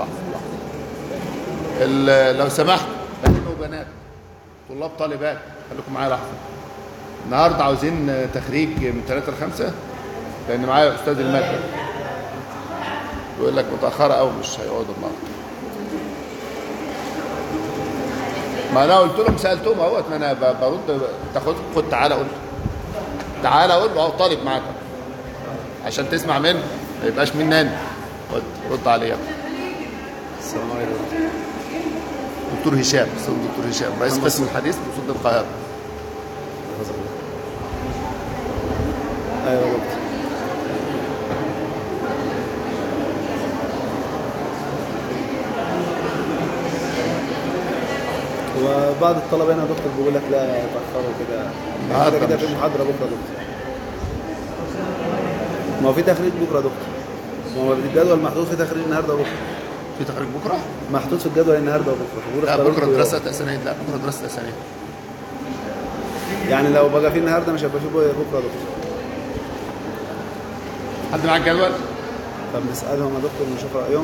لو سمحت بنات وبنات طلاب طالبات خليكم معايا لحظة. النهارده عاوزين تخريج من 3 ل 5 لأن معايا أستاذ المادة يقول لك متأخرة أوي مش هيقعدوا النهارده. ما أنا قلت لهم سألتهم أهوت، ما أنا برد. خد تعالى قول له أهو طالب معاك عشان تسمع منه ما يبقاش مني. رد عليا. السلام عليكم. دكتور هشام رئيس قسم الحديث بصوت القاهرة. ايوه يا دكتور. وبعض الطلبه هنا يا دكتور بيقول لك لا تاخروا كده في محاضره بكره يا دكتور. ما هو في تخريج بكره يا دكتور. ما هو الجدول محطوط في تخريج النهارده وبكره. في تخريج بكره؟ محطوط في الجدول النهارده وبكره. لا بكره دراسه تأسيسية. لا بكره دراسه تأسيسية. يعني لو بقى في النهارده مش هيبقى في بكره يا دكتور. حد معاك جدول؟ طب نسالهم يا دكتور نشوف رايهم.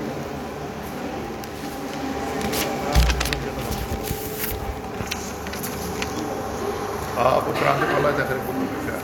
بكره عندك والله تخريج بكره بالفعل.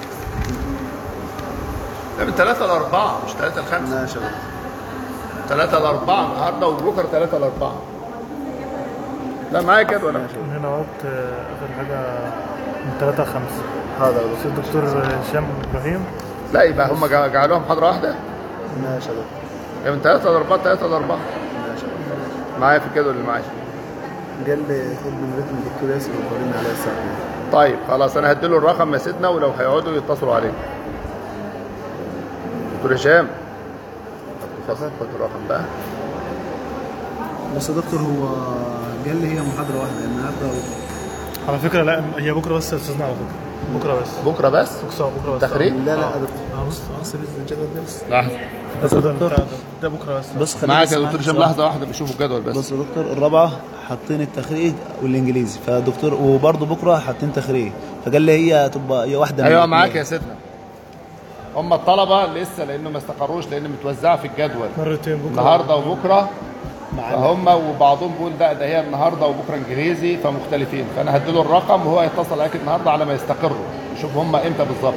لا من 3 ل 4 مش 3 ل 5. ماشي يا دكتور. 3 ل 4 النهارده وبكره 3 ل 4. لا معايا جدول. من هنا وقت اخر حاجه من 3 ل 5. حاضر يا دكتور هشام ابراهيم. لا يبقى هم جعلوها محاضره واحده. ماشي يا دكتور. يعني من 3 ل 4 3 ل 4. ماشي يا دكتور. معايا في الجدول اللي معايا. قال لي خد من ريتم الدكتور ياسر وقولنا عليها الساعه. طيب خلاص انا هديله الرقم يا سيدنا، ولو هيقعدوا يتصلوا عليه. دكتور هشام اتفضل خد الرقم بقى. بس يا دكتور هو قال لي هي محاضرة واحدة النهارده. على فكره لا، هي بكره بس يا استاذنا، على فكره بكره بس. بكره بس؟ بكره بس تخريج؟ لا لا يا دكتور. بص الجدول ده بس. لحظه بس يا دكتور ده بكره بس. بص خليك معاك بس يا دكتور معاك هشام، بصراحة. لحظه واحده بشوف الجدول بس. بص يا دكتور الرابعة حاطين التخريج والانجليزي فدكتور، وبرضه بكره حاطين تخريج، فقال لي هي تبقى هي واحدة من ايوه الاتنين. معاك يا سيدنا. هم الطلبه لسه لانه ما استقروش، لان متوزعه في الجدول مرتين بكره النهارده وبكره، معانا. فهم وبعضهم بيقول ده هي النهارده وبكره انجليزي فمختلفين، فانا هديله الرقم وهو يتصل عليك النهارده على ما يستقروا يشوف هم امتى بالظبط.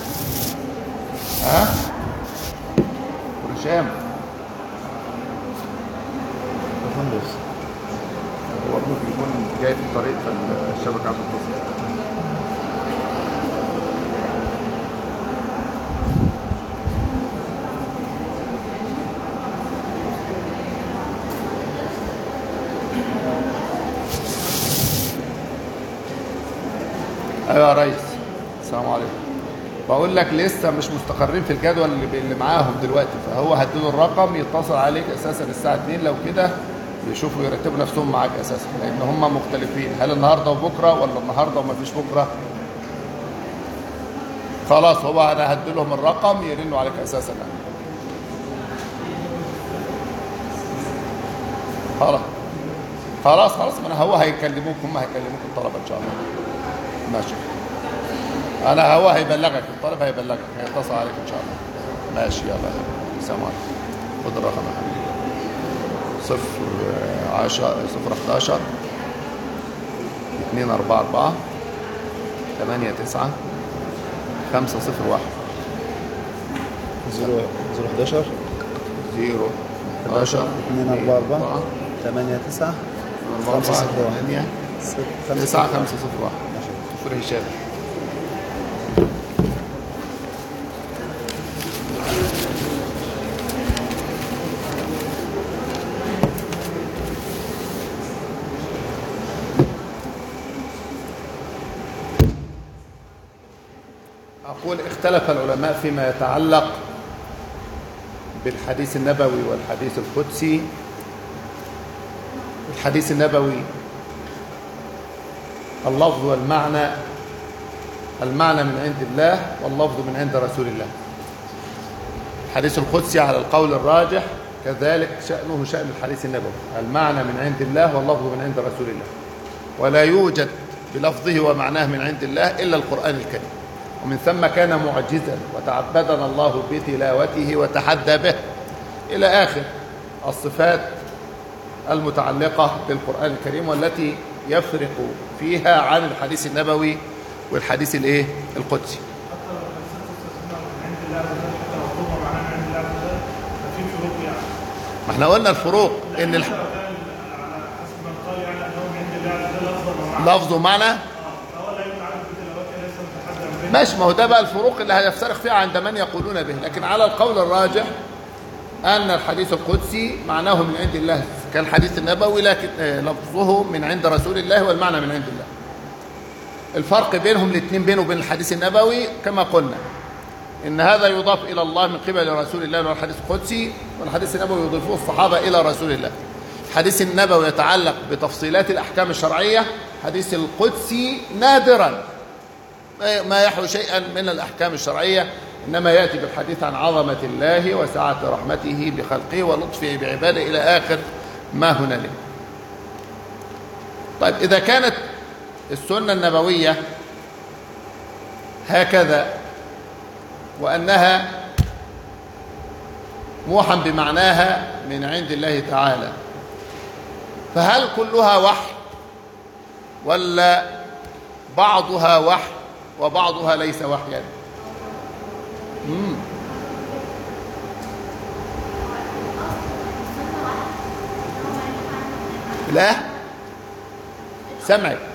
ها؟ هشام باشمهندس. هو ممكن يكون جاي في الطريق فالشبكه عم تتصل. ايوه يا ريس، السلام عليكم. بقول لك لسه مش مستقرين في الجدول اللي معاهم دلوقتي، فهو هديله الرقم يتصل عليك اساسا الساعه 2 لو كده يشوفوا يرتبوا نفسهم معاك اساسا، لان هم مختلفين، هل النهارده وبكره ولا النهارده ومفيش بكره. خلاص هو انا هديلهم الرقم يرنوا عليك اساسا. خلاص ما انا هو هيكلموك، هم هيكلموك الطلبه ان شاء الله. ماشي، انا هو هيبلغك، الطالب هيبلغك، هيتصل عليك ان شاء الله. ماشي يلا يا حبيبي، السلام عليكم. خد الرقم يا حبيبي 011 244 89 501 011 011 244 89 501 9501. دكتور هشام. أقول اختلف العلماء فيما يتعلق بالحديث النبوي والحديث القدسي. الحديث النبوي اللفظ والمعنى، المعنى من عند الله واللفظ من عند رسول الله. الحديث القدسي على القول الراجح كذلك شأنه شأن الحديث النبوي، المعنى من عند الله واللفظ من عند رسول الله، ولا يوجد بلفظه ومعناه من عند الله إلا القرآن الكريم، ومن ثم كان معجزا وتعبدنا الله بتلاوته وتحدى به إلى آخر الصفات المتعلقة بالقرآن الكريم، والتي يفرق فيها عن الحديث النبوي والحديث القدسي. ما احنا قلنا الفروق ان لفظ ومعنى. ماشي، ما هو ده بقى الفروق اللي هيفترق فيها عند من يقولون به، لكن على القول الراجح أن الحديث القدسي معناه من عند الله كالحديث النبوي، لكن لفظه من عند رسول الله والمعنى من عند الله. الفرق بينهم الاثنين بينه وبين الحديث النبوي كما قلنا إن هذا يضاف إلى الله من قبل رسول الله وهو الحديث القدسي، والحديث النبوي يضيفه الصحابة إلى رسول الله. الحديث النبوي يتعلق بتفصيلات الأحكام الشرعية، الحديث القدسي نادرا ما يحوي شيئا من الأحكام الشرعية، إنما يأتي بالحديث عن عظمة الله وسعة رحمته بخلقه ولطفه بعباده إلى آخر ما هنالك. طيب إذا كانت السنة النبوية هكذا وأنها موحى بمعناها من عند الله تعالى، فهل كلها وحي ولا بعضها وحي وبعضها ليس وحيا؟ لا سمعي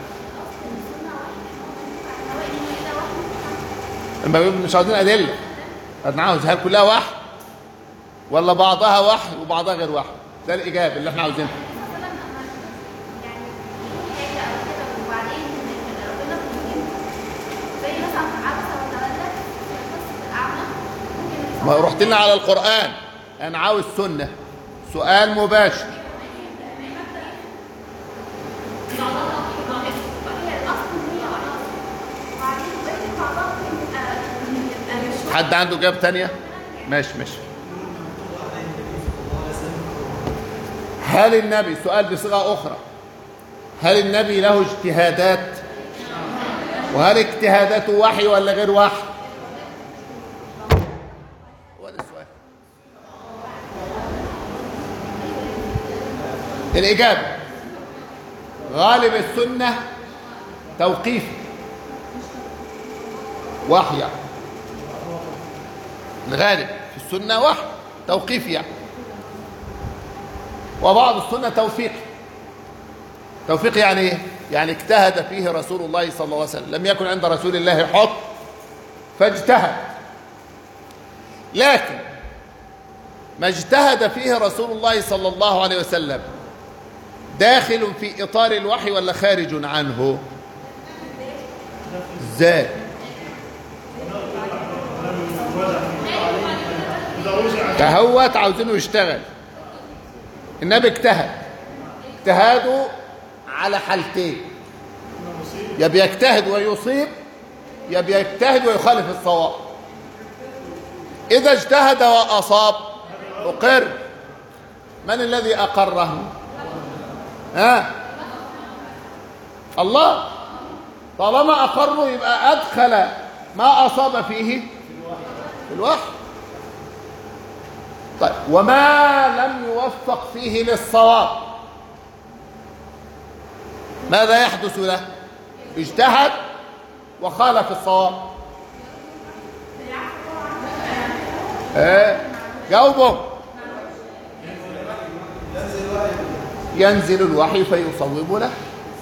مش عاوزين أدلة، أنا عاوز هل كلها وحي ولا بعضها وحي وبعضها غير وحي؟ ده الإجابة اللي احنا عاوزينها. ما رحت لنا على القرآن، أنا عاوز سنة، سؤال مباشر. حد عنده إجابة تانية؟ ماشي. هل النبي، سؤال بصيغة أخرى، هل النبي له اجتهادات؟ وهل اجتهاداته وحي ولا غير وحي؟ هو ده السؤال. الإجابة غالب السنة توقيفي، وحي يعني. الغالب في السنة وحي توقيفي يعني. وبعض السنة توفيقي. توفيق يعني ايه؟ يعني اجتهد فيه رسول الله صلى الله عليه وسلم، لم يكن عند رسول الله حكم فاجتهد، لكن ما اجتهد فيه رسول الله صلى الله عليه وسلم داخل في إطار الوحي ولا خارج عنه؟ ازاي؟ تهوت عاوزينه يشتغل. النبي اجتهاده على حالتين، يا بيجتهد ويصيب يا بيجتهد ويخالف الصواب. إذا اجتهد وأصاب أقر. من الذي أقره؟ الله. طالما أقره يبقى أدخل ما أصاب فيه في الوحي. طيب وما لم يوفق فيه للصواب ماذا يحدث له؟ اجتهد وخالف الصواب. جاوبه. ينزل الوحي فيصوب له.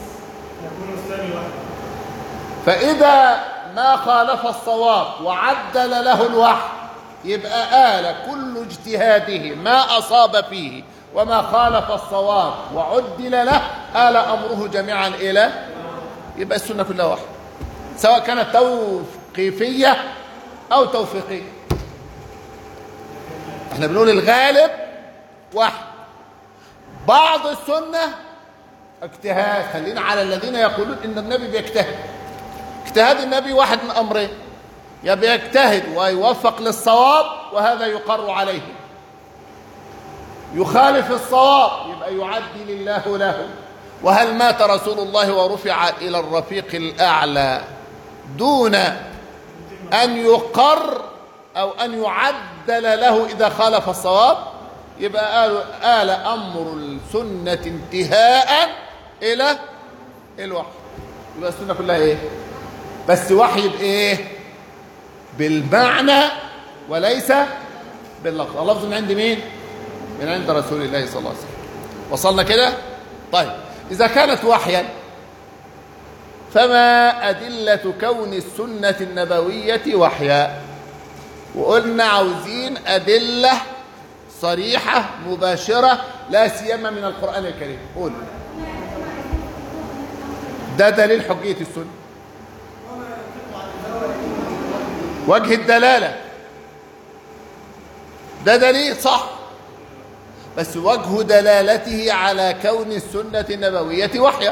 فإذا ما خالف الصواب وعدل له الوحي يبقى آل كل اجتهاده ما أصاب فيه وما خالف الصواب وعدل له آل أمره جميعا إلى، يبقى السنة كلها واحدة سواء كانت توقيفية أو توفيقية. احنا بنقول الغالب واحد. بعض السنة اجتهاد. خلينا على الذين يقولون إن النبي بيجتهد. اجتهاد النبي واحد من أمرين، يا بيجتهد ويوفق للصواب وهذا يقر عليه، يخالف الصواب يبقى يعدل الله له. وهل مات رسول الله ورفع إلى الرفيق الأعلى دون أن يقر أو أن يعدل له إذا خالف الصواب؟ يبقى آل أمر السنة انتهاء إلى الوحي. يبقى السنة كلها إيه؟ بس وحي بإيه؟ بالمعنى وليس باللفظ. اللفظ من عند مين؟ من عند رسول الله صلى الله عليه وسلم. وصلنا كده؟ طيب إذا كانت وحيا فما أدلة كون السنة النبوية وحيا؟ وقلنا عاوزين أدلة صريحة مباشرة لا سيما من القرآن الكريم. قول. ده دليل حجية السنة. وجه الدلالة ده دليل صح، بس وجه دلالته على كون السنة النبوية وحيا.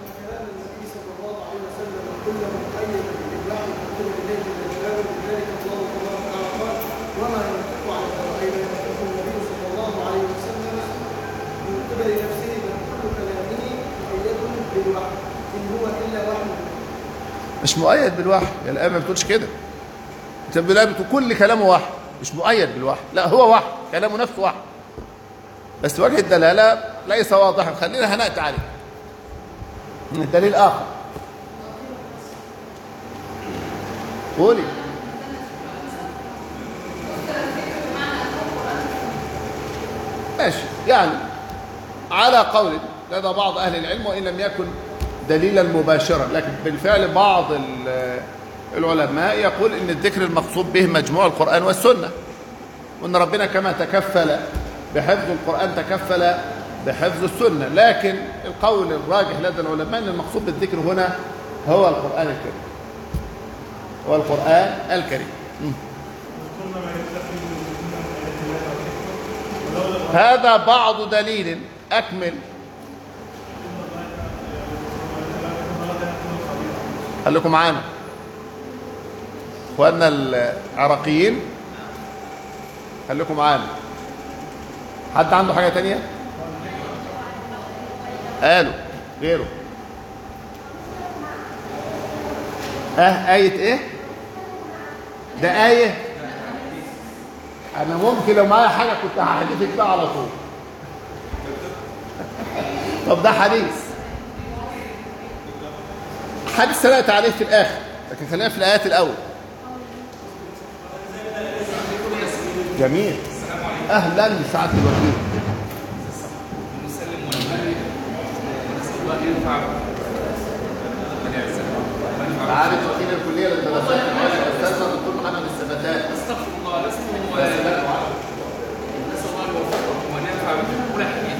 مش مؤيد بالوحي. الآية ما بتقولش كده. انت بتقول كل كلامه وحي، مش مؤيد بالوحي. لا، هو وحي، كلامه نفسه وحي، بس وجه الدلالة ليس واضحا. خلينا هنأتي عليه من الدليل آخر. قولي. ماشي، يعني على قول لدى بعض أهل العلم وإن لم يكن دليلا مباشرا، لكن بالفعل بعض العلماء يقول إن الذكر المقصود به مجموع القرآن والسنة، وإن ربنا كما تكفل بحفظ القرآن تكفل بحفظ السنة. لكن القول الراجح لدى العلماء أن المقصود بالذكر هنا هو القرآن الكريم. هو القرآن الكريم. هذا بعض دليل. أكمل. خليكم معانا اخواننا العراقيين، خليكم معانا. حد عنده حاجة تانية؟ قالوا غيره. آية ايه؟ ده آية. أنا ممكن لو معايا حاجة كنت هحدثك بقى على طول. طب ده حديث. حديث سنأتي عليه في الآخر، لكن خلينا في الآيات الأول. جميل. أهلا بسعادة الوكيل. معالي وكيل الكلية للدراسات العليا الأستاذ الدكتور محمد السبتات. استغفر الله، لست نسأل الله يوفقكم وننفع بكم كل حين.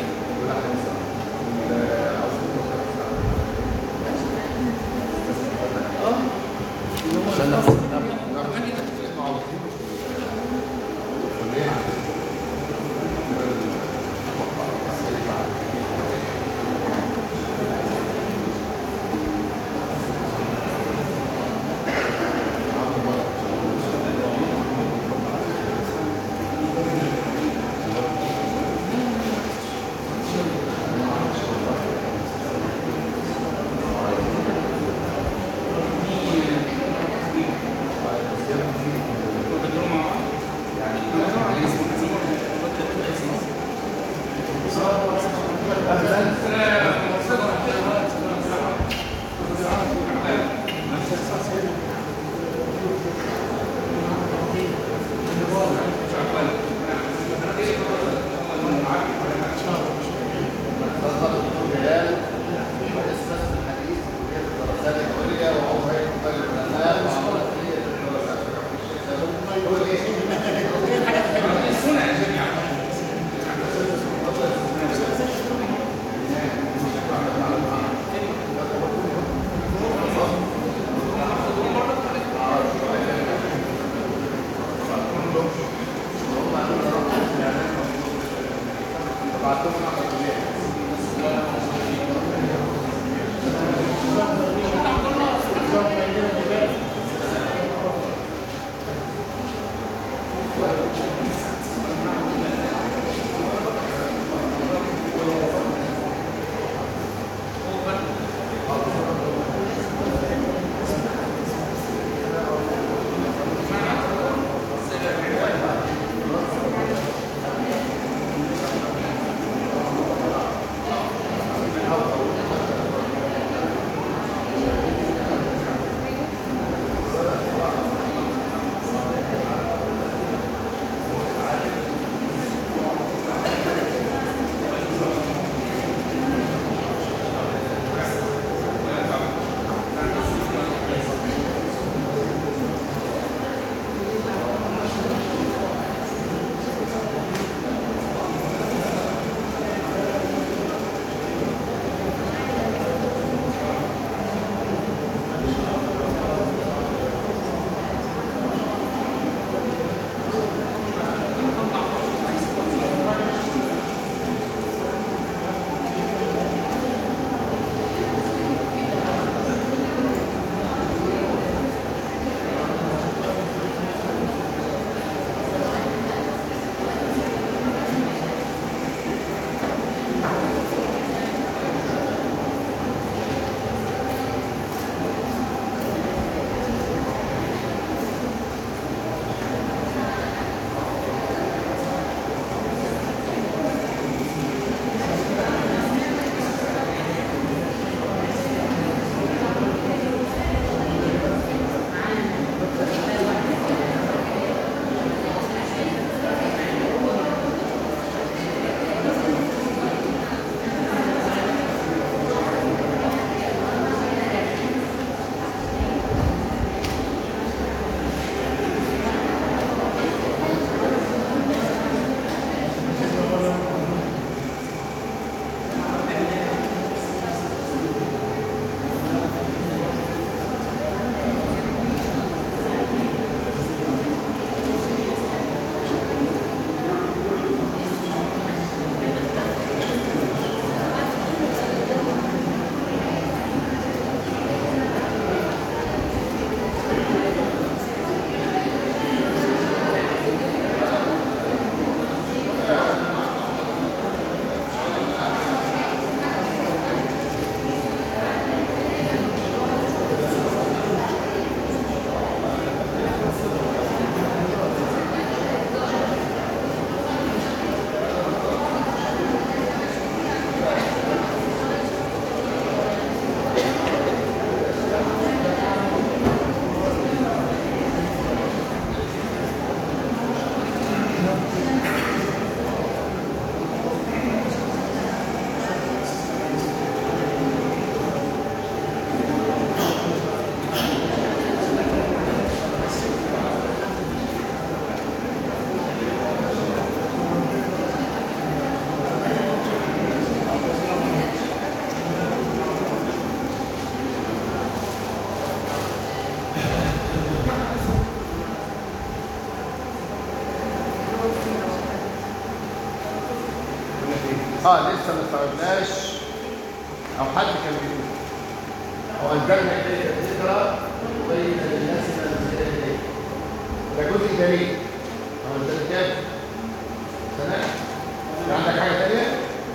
لسه ما استوعبناش او حد كان بيقول او انزلنا اليك الذكرى وبين للناس ما نزل اليك. ده جزء جميل. او انزل كام سنه؟ عندك حاجه ثانيه؟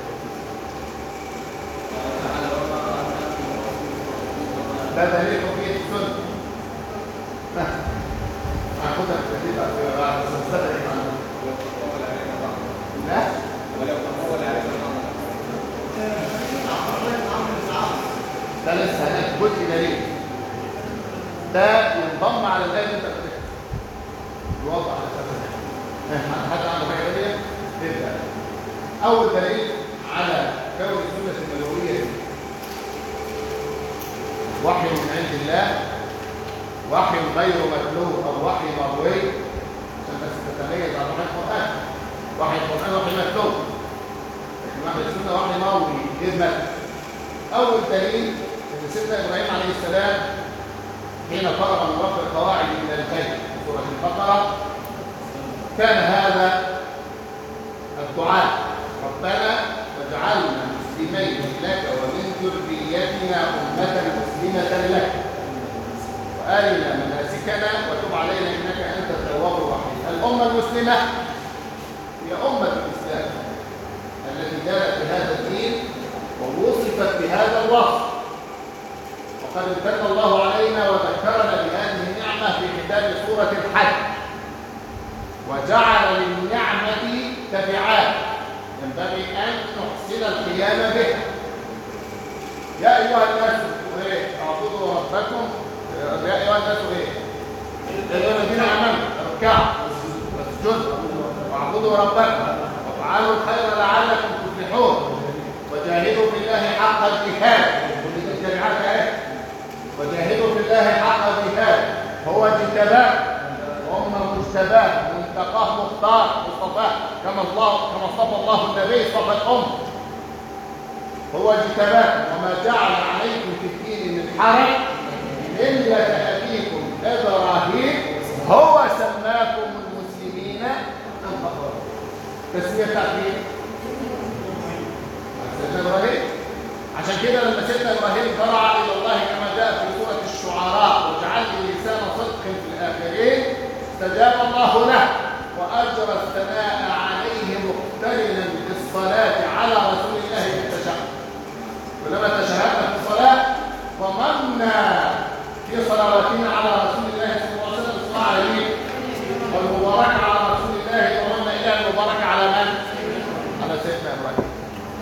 ده دليل حجيه السنه. هاخدها في التدريب بعد سنه لا ولو هو اللي عارف ده لسه هناك جزء دليل. ده ينضم على الآية اللي انت بتقراها. الوضع على اساس حد عنده حاجه ثانيه؟ ابدا. اول دليل على كون السنه النبويه وحي من عند الله، وحي غير متلو او وحي مروي، عشان بس تتميز عن وحي القران. وحي القران وحي متلو، لكن وحي السنه وحي مروي غير متلو. اول دليل ان سيدنا ابراهيم عليه السلام حين فرغ من رفع القواعد من البيت في سوره البقره كان هذا الدعاء: ربنا واجعلنا مسلمين لك ومن ذريتنا أمة مسلمة لك وأرنا مناسكنا وتب علينا إنك أنت التواب الرحيم. الأمة المسلمة هي أمة الإسلام التي جاءت بهذا الدين ووصفت بهذا الوصف، وقد امتن الله علينا وذكرنا بهذه النعمة في ختام سورة الحج، وجعل للنعمة تبعات ينبغي أن نحسن القيام بها. يا أيها الناس اعبدوا ربكم. يا أيها الناس يا أيها الذين آمنوا اركعوا واسجدوا واعبدوا ربكم وافعلوا الخير لعلكم تفلحون وجاهدوا في الله حق الجهاد. كل التبعات اهي. وجاهدوا في الله حق الجهاد. هو اجتباك وأمة مجتباه منتقاه مختار مصطفاه، كما اصطفى الله النبي صفى الأمة. هو اجتباه وما جعل عليكم في الدين من حرج ملة أبيكم إبراهيم هو سماكم المسلمين من قبل. تسمية تعبير سيدنا إبراهيم. عشان كده لما سيدنا إبراهيم ضرع إلى الله كما جاء في سورة الشعراء: واجعل لي لسان صدق في الآخرين، استجاب الله له وأجرى الثناء عليه مقترنا بالصلاة على رسول الله بالتشهد. ولما تشهدنا في الصلاة ضمنا في صلواتنا على رسول الله صلى الله عليه وسلم الصلاة عليه والمباركة على رسول الله، ضمنا إلى المباركة على من؟ على سيدنا إبراهيم.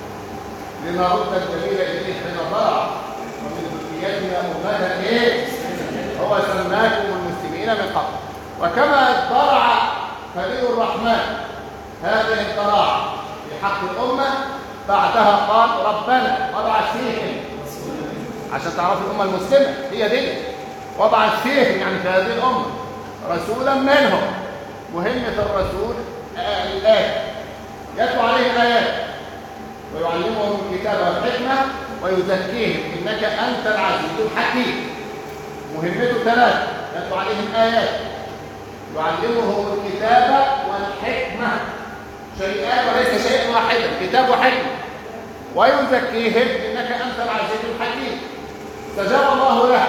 لنرد الجميل إليه حين ضرع ومن ذريتنا أمة هو سماكم المسلمين من قبل. وكما ضرع خليل الرحمن هذه الضراعة في حق الأمة بعدها قال ربنا وابعث فيهم، عشان تعرفوا الأمة المسلمة هي دي، وابعث فيهم يعني في هذه الأمة رسولا منهم. مهمة الرسول الآية يتلو عليهم آيات ويعلمهم الكتاب والحكمة ويزكيهم إنك أنت العزيز الحكيم. مهمته ثلاثة: يتلو عليهم آيات، يعلمهم الكتاب والحكمة، شيئان وليس شيئا واحدا، كتاب وحكمة، ويزكيهم إنك أنت العزيز الحكيم. استجاب الله له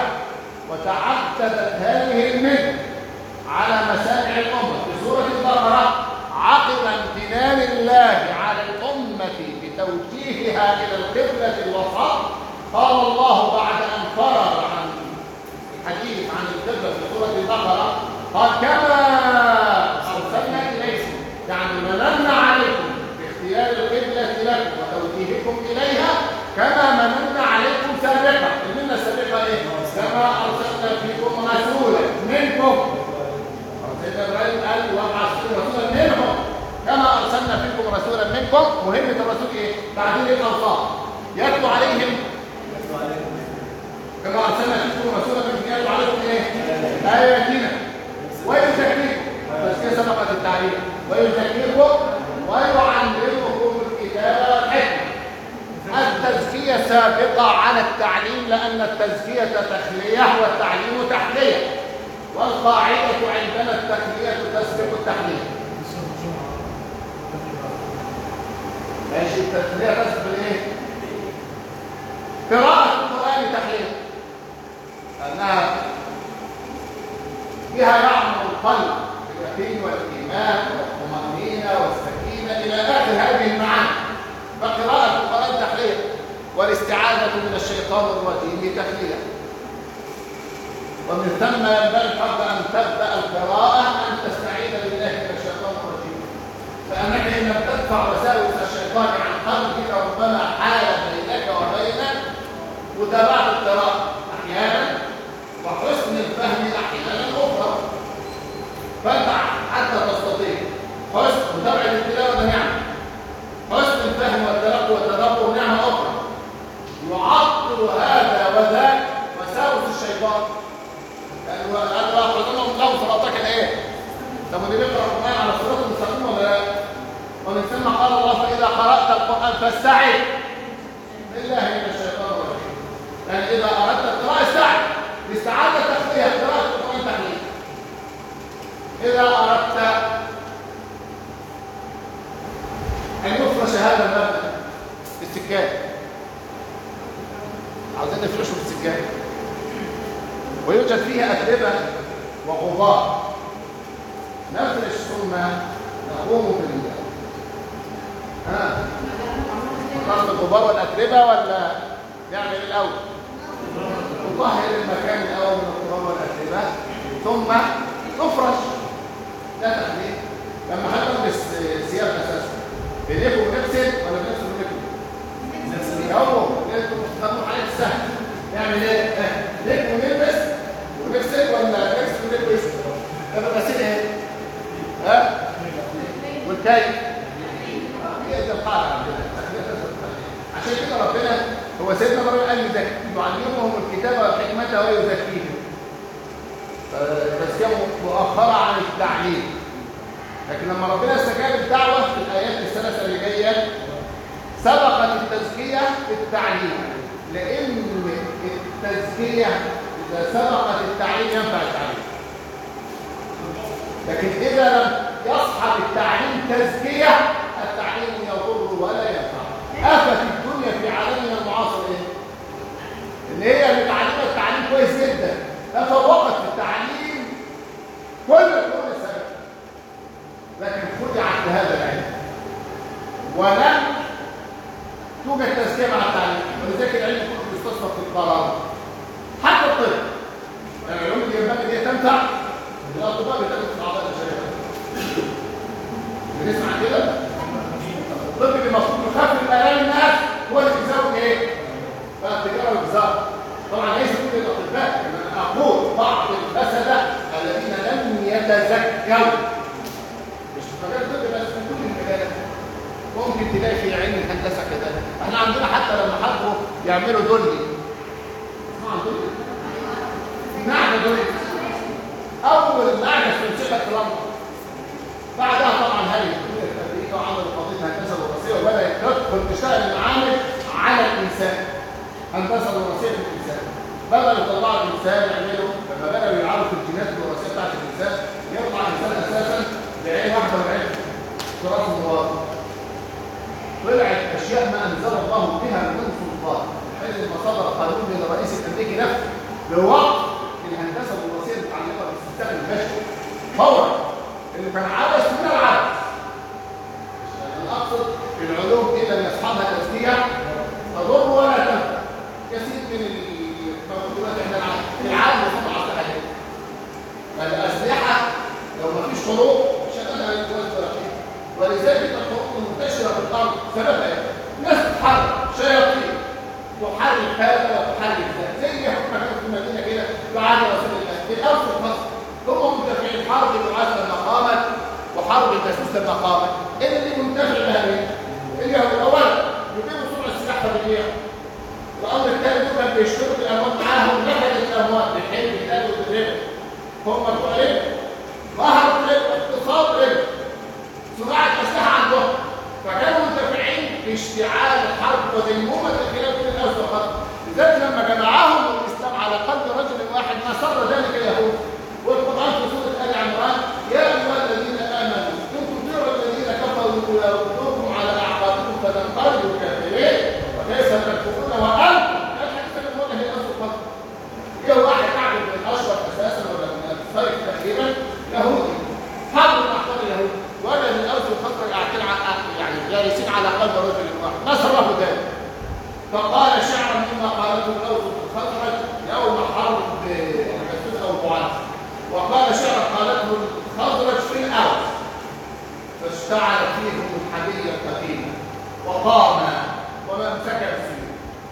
وتعددت هذه المنة على مسامع الأمة في سورة البقرة عقب امتنان الله على الأمة بتوجيهها إلى القبلة الوسط. قال الله بعد أن فرغ عن الحديث عن القبلة في سورة البقرة قال كما أرسلنا إليكم، يعني مننا عليكم باختيار القبلة لكم وتوجيهكم إليها كما مننا عليكم سابقا. المنة السابقة إيه؟ كما أرسلنا فيكم رسولا منكم. سيدنا إبراهيم قال وابعث فيكم رسولا منهم كما أرسلنا فيكم رسولا منكم. مهمة الرسول إيه؟ تعديل الألفاظ. يتلو عليهم كما أرسلنا فيكم رسولا منكم يتلو عليكم إيه؟ آياتنا ويزكيكم، بس كده سبقت التعليم، ويزكيكم ويعلمكم الكتاب والحكمة. التزكية سابقة على التعليم لأن التزكية تخلية والتعليم تحلية، والقاعدة عندنا التخلية تسبق التحلية. ماشي؟ التسلية بس بالايه؟ قراءة القرآن تحليل، أنها بها يعمر القلب باليقين والإيمان والطمأنينة والسكينة إلى آخر هذه المعاني. فقراءة القرآن تحليل، والاستعاذة من الشيطان الرجيم تحليلا. ومن ثم ينبغي قبل أن تبدأ القراءة أن تستعيذ بالله من الشيطان الرجيم، فأنك إن لم تدفع وساوس الشيطان عن قلبك ربما حال بينك وبين متابعة القراءة أحيانا وحسن الفهم أحيانا أخرى. فأنت حتى تستطيع حسن متابعة التلاوة نعمة، حسن الفهم والتلقي والتدبر نعمة أخرى. يعطل هذا وذاك وساوس الشيطان. يعني أنا لو أخذناهم لهم صلاتك الآية، طب اللي بيقرأ القرآن على صراط المستقيم ولا لا؟ ومن ثم قال الله فإذا قرأت القرآن فاستعذ بالله من الشيطان الرجيم. يعني إذا أردت القراءة استعذ. الاستعاذة تخفيها، قراءة القرآن تحليل. إذا أردت أن يفرش هذا المبنى بالسكان، عاوزين نفرشه بالسكان، ويوجد فيها أتربة وغبار، نفرش ثم نقوم نطرد الغبار والأتربة ولا نعمل الأول؟ نطهر المكان الأول من الغبار والأتربة ثم نفرش. ده تحليل. لما هنلبس ثياب أساسا بنلف ونغسل ولا بنغسل ونلف؟ هو بنستخدموا حاجات سهلة. نعمل ايه؟ نلف ونلبس ونغسل ولا نغسل ونلبس؟ ده غسيل ايه؟ ها؟ والكيف؟ هي دي القاعدة عندنا. عشان كده ربنا هو سيدنا ابراهيم قال يعلمهم الكتاب والحكمة ويزكيهم. بس هي مؤخرة عن التعليم. لكن لما ربنا استجاب الدعوة في الآيات الثلاثة اللي جاية سبقت التزكية بالتعليم، لأن التزكية إذا سبقت التعليم ينفع التعليم. لكن إذا لم يصحب التعليم تزكية التعليم يضر ولا ينفع. آفة الدنيا في عالمنا المعاصر إيه؟ إن هي متعلمة التعليم كويس جدا، تفوقت في التعليم كل السنة، لكن خدعت بهذا العلم ولم توجد تزكية مع التعليم. ولذلك العلم كله يستصفى في القرار. حتى الطب، يعني العلوم اللي ينبغي دي تنفع الأطباء بتاخد في الأعضاء البشرية. بنسمع كده؟ الطب اللي المفروض يخفف آلام الناس هو اللي بيزود ايه؟ بقى التجارة والجزارة. طبعا ليس كل الأطباء، أنا أقول بعض الفسدة الذين لم يتزكوا. مش في مجال الطب بس، في كل المجالات. ممكن تلاقي في علم الهندسة كذلك. احنا عندنا حتى لما حبوا يعملوا دولي. اسمعوا عن دولي؟ نعمة دولي. أول نعمة في انشقة لندن. بعدها طبعا هذه الدنيا الأمريكية وعملوا قضية الهندسة الوراثية وبدأت تدخل تشتغل المعامل على الإنسان. هندسة وراثية في الإنسان. بدأوا يطلعوا الإنسان يعملوا لما بدأوا يلعبوا في الجينات الوراثية بتاعت الإنسان يطلع الإنسان أساسا بعين واحدة وعين تراث موارد. طلعت أشياء ما أنزل الله بها من سلطان. حيث المصادر قانون من الرئيس الأمريكي نفسه بوقت الهندسة الوراثية المتعلقة بالاستخدام البشري فورا اللي كان عبث من العبث. أنا أقصد العلوم دي لم يصحبها تزكية تضر ولا تنفع. كثير من الموضوعات احنا العالم وصلنا على التحديد. فالأسلحة لو ما فيش حروب مش هتقدر يتوزع فيها. ولذلك الحروب منتشرة في الأرض سببها ايه؟ ناس تتحرك شياطين تحرك هذا وتحرك ذاك. زي حكم في المدينة كده بعد رسول الله في الأرض في مصر هم مدافعين حرب الرعاة لما قامت وحرب الجاسوس لما قامت. ايه اللي منتفع بها مين؟ اليهود. اولا يجيبوا صنع السلاح فبيبيعوا. الامر الثاني دول بيشتروا الاموال معاهم نفذت الاموال بالحلم بالله وبالربا. هم بتوع ربا، ظهر ربا، اقتصاد ربا، صناعه اسلحه عندهم. فكانوا منتفعين في اشتعال الحرب وديمومه الخلاف بين الناس فقط. لذلك لما جمعهم الاسلام على قلب رجل واحد ما سر ذلك اليهود. والقرآن في سورة آل عمران يا أيها الذين آمنوا إن تطيعوا الذين جالسين على قلب رجل واحد ما سره ذلك، فقال شعرا مما قالته الأوس الخزرج يوم حرب الأسود أو بعث، وقال شعرا قالته الخزرج في الأوس، فاشتعل فيهم الحدية القديمة وقام وما امسك فيه،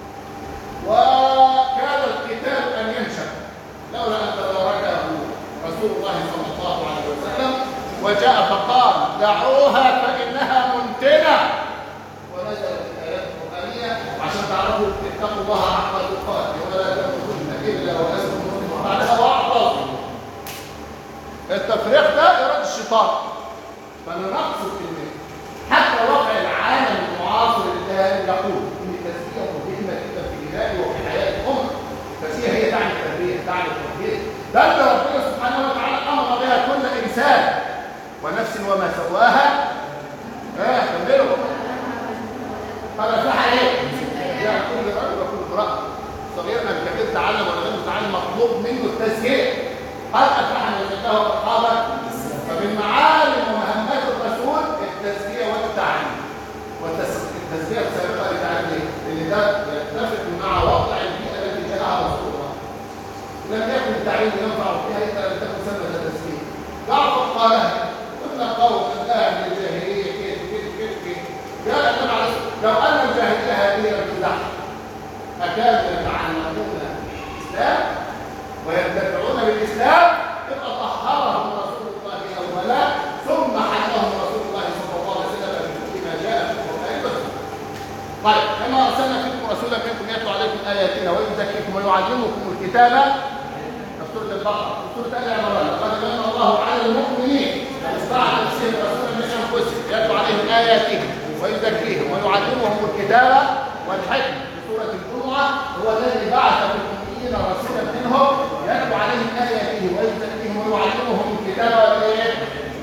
وكان القتال أن ينشأ لولا أن تداركه رسول الله صلى الله عليه وسلم وجاء فقال دعوها فإنها منتنة، ونزلت الآيات القرآنية عشان تعرفوا اتقوا الله حق تقاته ولا تموتن إلا وأنتم مسلمون بعدها واعتصموا. التفريق ده إرادة الشيطان، فأنا نقصد إن حتى واقع العالم المعاصر الآن يقول إن التزكية مهمة جدا في بناء وفي حياة الأمة. التزكية هي تعني التربية، تعني التوحيد، بل ربنا سبحانه وتعالى أمر بها كل إنسان ونفس وما سواها كملوا فرفعها ايه؟ يعني كل رجل وكل امرأة صغيرنا الكبير تعلم ولا غير متعلم مطلوب منه التزكية. قد أفلح من زكاه وقد فمن معالم ومهمات الرسول التزكية والتعليم. والتزكية السابقة للتعليم اللي ده يتفق مع وضع البيئة التي جاءها رسول الله. لم يكن التعليم ينفع فيها إلا لم تكن سنة التزكية. جعفر قالها كنا قوما أهل الجاهلية كيف قال النبي عليه لو أن الجاهلية هذه ارتزاح أكادوا يتعلمون الإسلام وينتفعون بالإسلام يبقى طهرهم رسول الله أولا ثم حلهم رسول الله صلى الله عليه وسلم بكل ما جاء في القرآن والسنة. طيب كما أرسلنا فيكم رسولا منكم يتلو عليكم آياتنا ويزكيكم ويعلمكم الكتاب في سورة البقرة في سورة آل عمران لقد من الله على المؤمنين استعان نفسهم رسولا من أنفسهم يتلو عليهم آياته ويزكيهم ويعلمهم الكتاب والحكمة في سورة الجمعة هو الذي بعث في الأميين رسولا منهم يتلو عليهم آياته ويزكيهم ويعلمهم الكتاب والحكمة.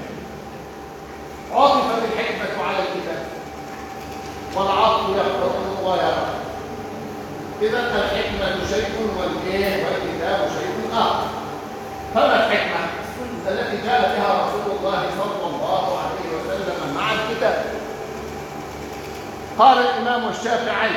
عطف الحكمة على الكتاب والعطف يقتضي المغايرة. إذا الحكمة شيء والكتاب شيء آخر. فما الحكمة التي جاء بها رسول الله صلى الله عليه وسلم مع الكتاب؟ قال الإمام الشافعي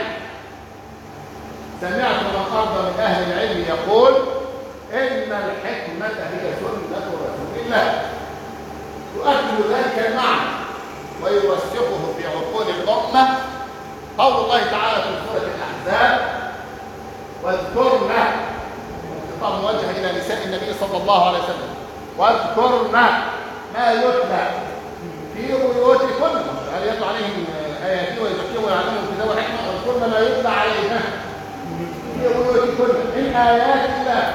سمعت من أرض من أهل العلم يقول إن الحكمة هي سنة رسول الله. يؤكد ذلك المعنى ويوثقه في عقول الأمة قول الله تعالى في سورة الأحزاب واذكرن خطاب موجه إلى نساء النبي صلى الله عليه وسلم واذكرن ما يتلى في بيوتكن هل يتلى عليهم آياته ويزكيهم ويعلمهم الكتاب والحكمة واذكرن ما يتلى عليها في بيوتكن من آيات الله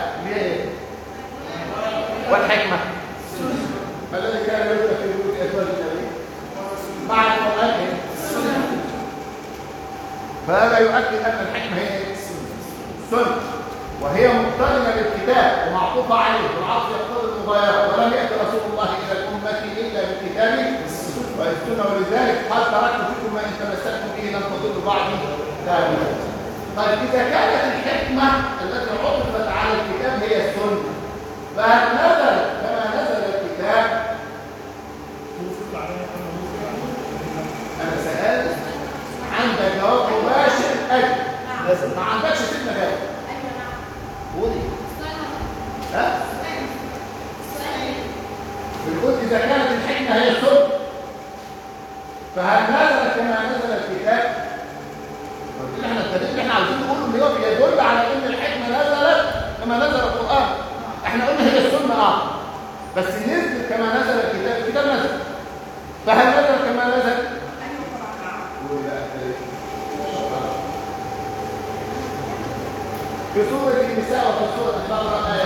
والحكمة ما الذي كان يتلى في بيوت أزواج النبي مع القرآن. فهذا يؤكد أن الحكمة هي السنة وهي مقترنة بالكتاب ومعطوفة عليه والعطف يقتضي المغايرة ولم يأتي رسول الله إلى الأمة إلا بالكتاب والسنة ولذلك قال تركت فيكم ما إن تمسكتم به لن تضلوا بعدي أبدا. طيب إذا كانت الحكمة التي عطفت على الكتاب هي السنة فهل نزل كما نزل الكتاب؟ أنا سألت عندك جواب مباشر أجل ما عندكش سيدنا جواب قولي ها؟ بنقول إذا كانت الحكمة هي السنة فهل نزلت كما نزل الكتاب؟ احنا الدليل اللي احنا عاوزين نقوله اللي هو بيدل على ان الحكمة نزلت كما نزل القرآن. احنا قلنا هي السنة بس نزلت كما نزل الكتاب. الكتاب نزل فهل نزل كما نزل؟ في سورة النساء وفي سورة البقرة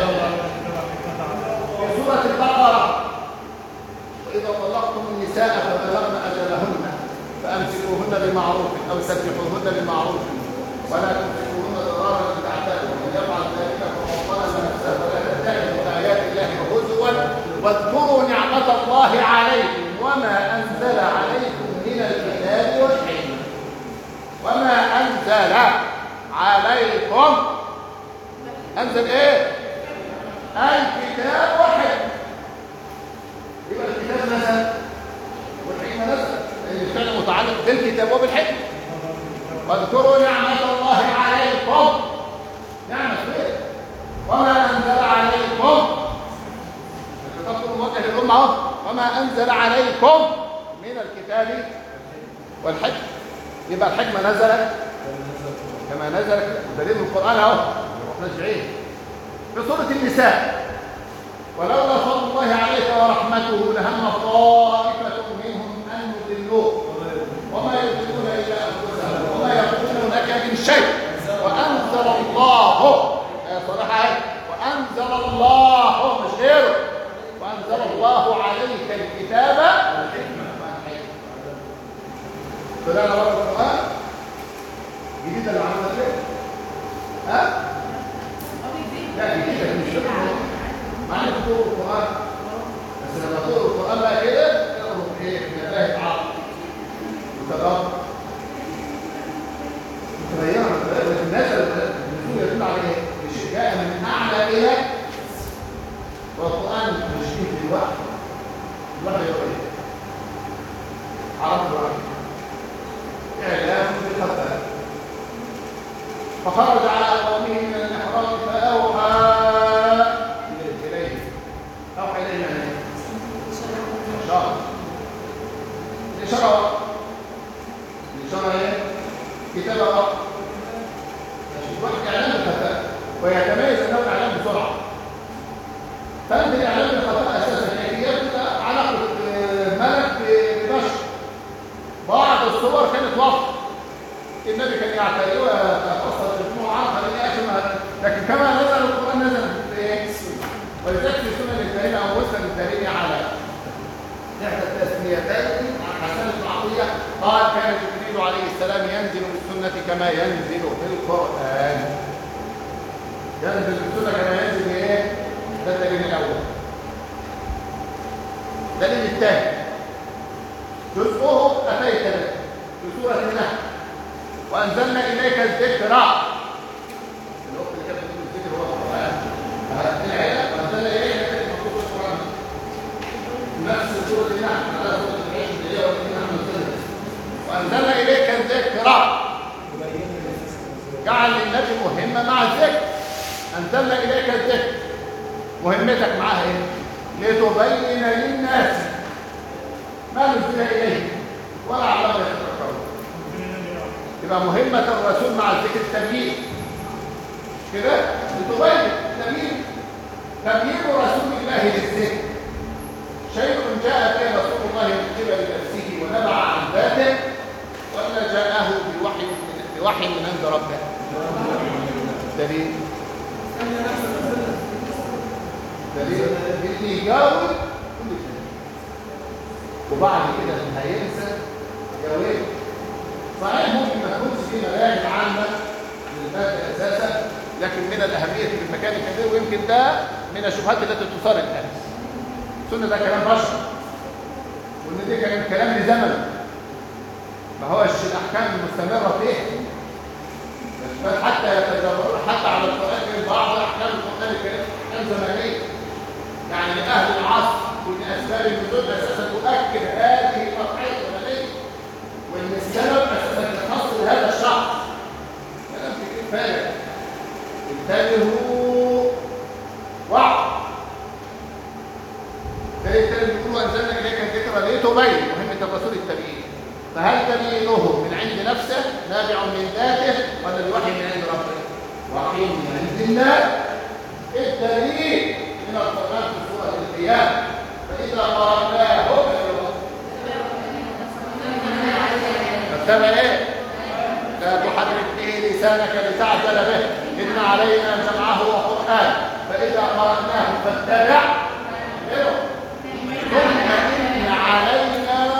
في سورة البقرة وإذا طلقتم النساء فبلغن أجلهن فأمسكوهن بمعروف أو سبحوهن بمعروف ولا تمسكوهن ضرارا لتعتدوا ومن يفعل ذلك فقد ظلم نفسه ولا تتخذوا بآيات الله هزوا واذكروا نعمة الله عليكم وما أنزل عليكم من الكتاب والحكمة. وما أنزل عليكم أنزل إيه؟ الكتاب والحكمة. يبقى الكتاب نزل والحكمة نزل. الفعل متعلق بالكتاب وبالحكمة. واذكروا نعمة الله عليكم، نعمة ايه؟ وما أنزل عليكم، الخطاب موجه للأمة اهو، وما أنزل عليكم من الكتاب والحكمة. يبقى الحكمة نزلت كما نزلت، دليل القرآن اهو، احنا بعيد. في سورة النساء: ولولا فضل الله عليك ورحمته لهم طائفة منهم أن يضلوك وما يضلون إلا أنفسهم وما يقولون لك من شيء وأنزل الله، صراحة وأنزل الله مش غيره، وأنزل الله عليك الكتاب والحكمة. طلعنا بره القرآن جديدة اللي عملنا كده؟ ها؟ لا جديدة مش شبه معنى تقرأ القرآن، بس لما تقرأ القرآن بقى كده تقرأ ايه؟ من الله تعالى وتدبر تغيرها الناس النزول يدل على ايه؟ مش جاء من اعلى الى، والقرآن مش فيه الوحي، الوحي يقول ايه؟ عرف الوحي اعلام بالخطأ. فخرج على قومه من المحراب فأوحى إليه. أوحى إليه يعني ايه؟ إشارة. الإشارة الإشارة ايه؟ كتابة وقت. الوحي إعلام بالخطأ، ويتميز أنه إعلام بسرعة. فأنت الإعلام بالخطأ أساسا هي علاقة ملك ببشر. بعض الصور كانت وقت النبي كان يعتريها قصة مجموعة عرفها، لكن كما نزل القرآن نزل بايه؟ ولذلك في سنن الكريمة أو مسلم الكريم على إحدى التسميتين عن حسن بن عطية قال: كان جبريل عليه السلام ينزل بالسنة كما ينزل في القرآن. ينزل بالسنة كما ينزل بايه؟ ده الدليل الأول. الدليل الثاني: جزءه أتيت به في سورة النحل: وأنزلنا إليك الذكر. الوقت اللي كانت بتقول الذكر هو القرآن. العلم وأنزلنا إليك الذكر مكتوب في القرآن. نفس سورة النحل على سورة العيش اللي هي وأنزلنا إليك الذكر. جعل للنبي مهمة مع الذكر. أنزلنا إليك الذكر، مهمتك معها إيه؟ لتبين للناس ما نزل إليه ولعلهم يتفكرون. يبقى مهمة الرسول مع الذكر التبيين كده، لتبين تبيين رسول الله للذكر. شيء جاء به رسول الله من قبل نفسه ونبع عن ذاته، ولا جاءه بوحي من عند ربه. دليل اللي يجاوب كل شيء، وبعد كده اللي هينسى يجاوب. صحيح ممكن ما تكونش في ملاهي عامه للماده اساسا، لكن من الاهميه في المكان الكبير، ويمكن ده من الشبهات التي تثار الناس. السنه ده كلام بشر، وان ده كلام لزمن، ما هوش الاحكام المستمره فيه، بل حتى يتجرؤون حتى على القران من بعض احكام القران الكريم احكام زمنيه، يعني لاهل العصر، وان اسباب النزول اساسا تؤكد هذه القطعيه الزمنيه، وان السبب اساسا يخص هذا الشخص. كلام كتير فارغ. انتبهوا وعوا. فالتالي بيقولوا انزلنا اليك الذكر لتبين، مهمه الرسول التبيين. فهل تبيينه من عند نفسه نابع من ذاته ولا الوحي من عند ربه؟ وحي من عند الله. الدليل من القرآن في سورة القيامة: فإذا قرأناه فاتبع ايه؟ لا تحرك به لسانك لتعجل به، إن علينا جمعه وقرآن، فإذا قرأناه فاتبع ثم إن علينا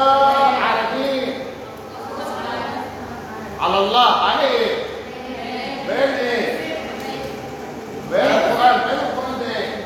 على الله عليه بين ايه؟ بين القرآن ده ايه؟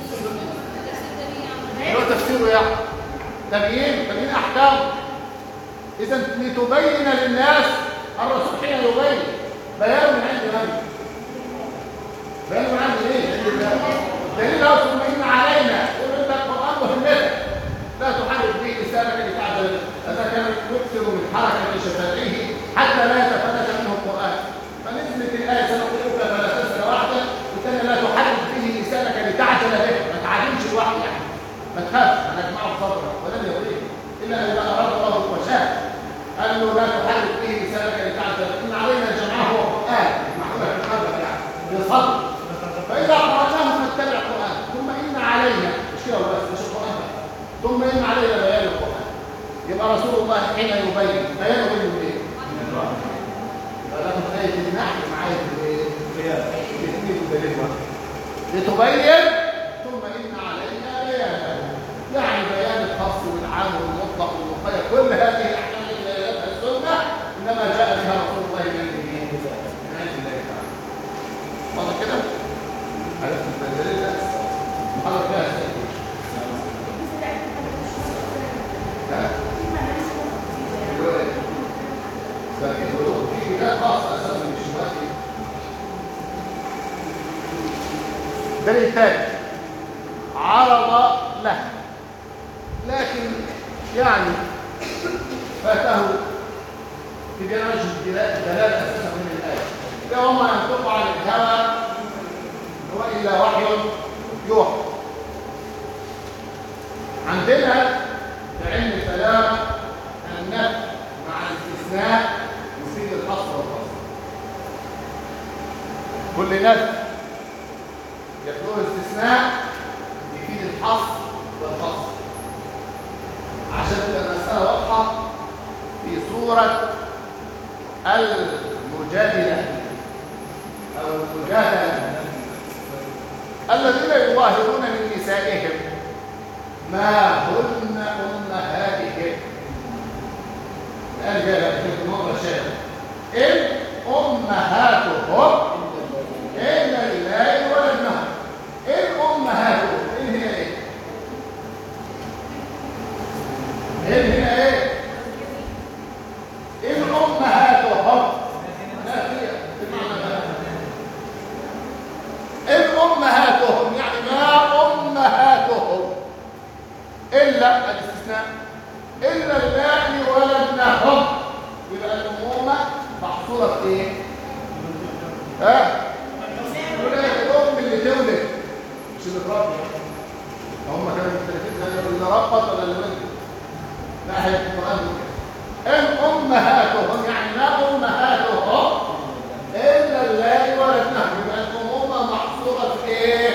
له تفسيره يعني تبيين احكام. اذا لتبين للناس، الرسول حين يبين بيان من عند من؟ بيان من عند ايه؟ عند الله. الدليل هو ثم ان علينا، يقول انت القرآن مهمتك لا تحرك به لسانك لتعجل. هذا كان يكثر من حركه شفتيه حتى لا يتفلت منه القران. فنزلت الايه سنقرئك فلا تنسى وحدك، وكان لا تحرك به لسانك لتعجل به، ما تعجلش الوحي يعني، ما تخافش انا اجمعه صبرا ولن يغريك الا اذا اراد الله وشاء. قال له لا تحرك به لسانك لتعجل، ان علينا جمعه وقران محمول في قلبك يعني بصبر، فاذا قراناه فاتبع القران، ثم ان علينا مش كده بس مش القران بقى، ثم ان علينا بيان القران. يبقى رسول الله حين يبين بيانه منه ايه؟ فلكم آية النحل معايا لتبين ثم إن علينا بيانه، يعني بيان الخاص والعام والمطلق والمقيد، كل هذه الأحكام التي جاءتها السنة إنما جاء بها رسول الله من عند الله تعالى. واضح كده؟ عرفت الدليل ده؟ حضر فيها السنة. لكن في كتاب خاص اساسا مش دلوقتي. دليل ثاني عرض له لكن يعني فاته في جناج الدلاله اساسا من الايه، وما ينطق عن الهوى هو الا وحي يوحى. عندنا في علم الكلام النفي مع الاستثناء يفيد الحصر والفصل. كل نفي يدور الاستثناء يفيد الحصر والفصل، عشان تبقى المسألة واضحة في صورة المجادلة أو المجادلة. الذين يظاهرون من نسائهم ما هن أمهاتهم، قال جاء في مرة شاهد إن أمهاتهم إلا الله ولدنهم. إن أمهاتهم إن هي إيه؟ إن هي إيه؟ إن أمهاتهم نافية بمعنى إن أمهاتهم يعني ما أمهاتهم إلا الاستثناء إلا اللائي ولدنهم، يبقى الأمومة محصورة في إيه؟ الأم اللي تولد مش اللي تربي. هم كانوا مختلفين زي اللي ربط ولا اللي ولد؟ لا هي القرآن كده. إن أمهاتهم يعني ما أمهاتهم إلا اللائي ولدنهم، يبقى الأمومة محصورة في إيه؟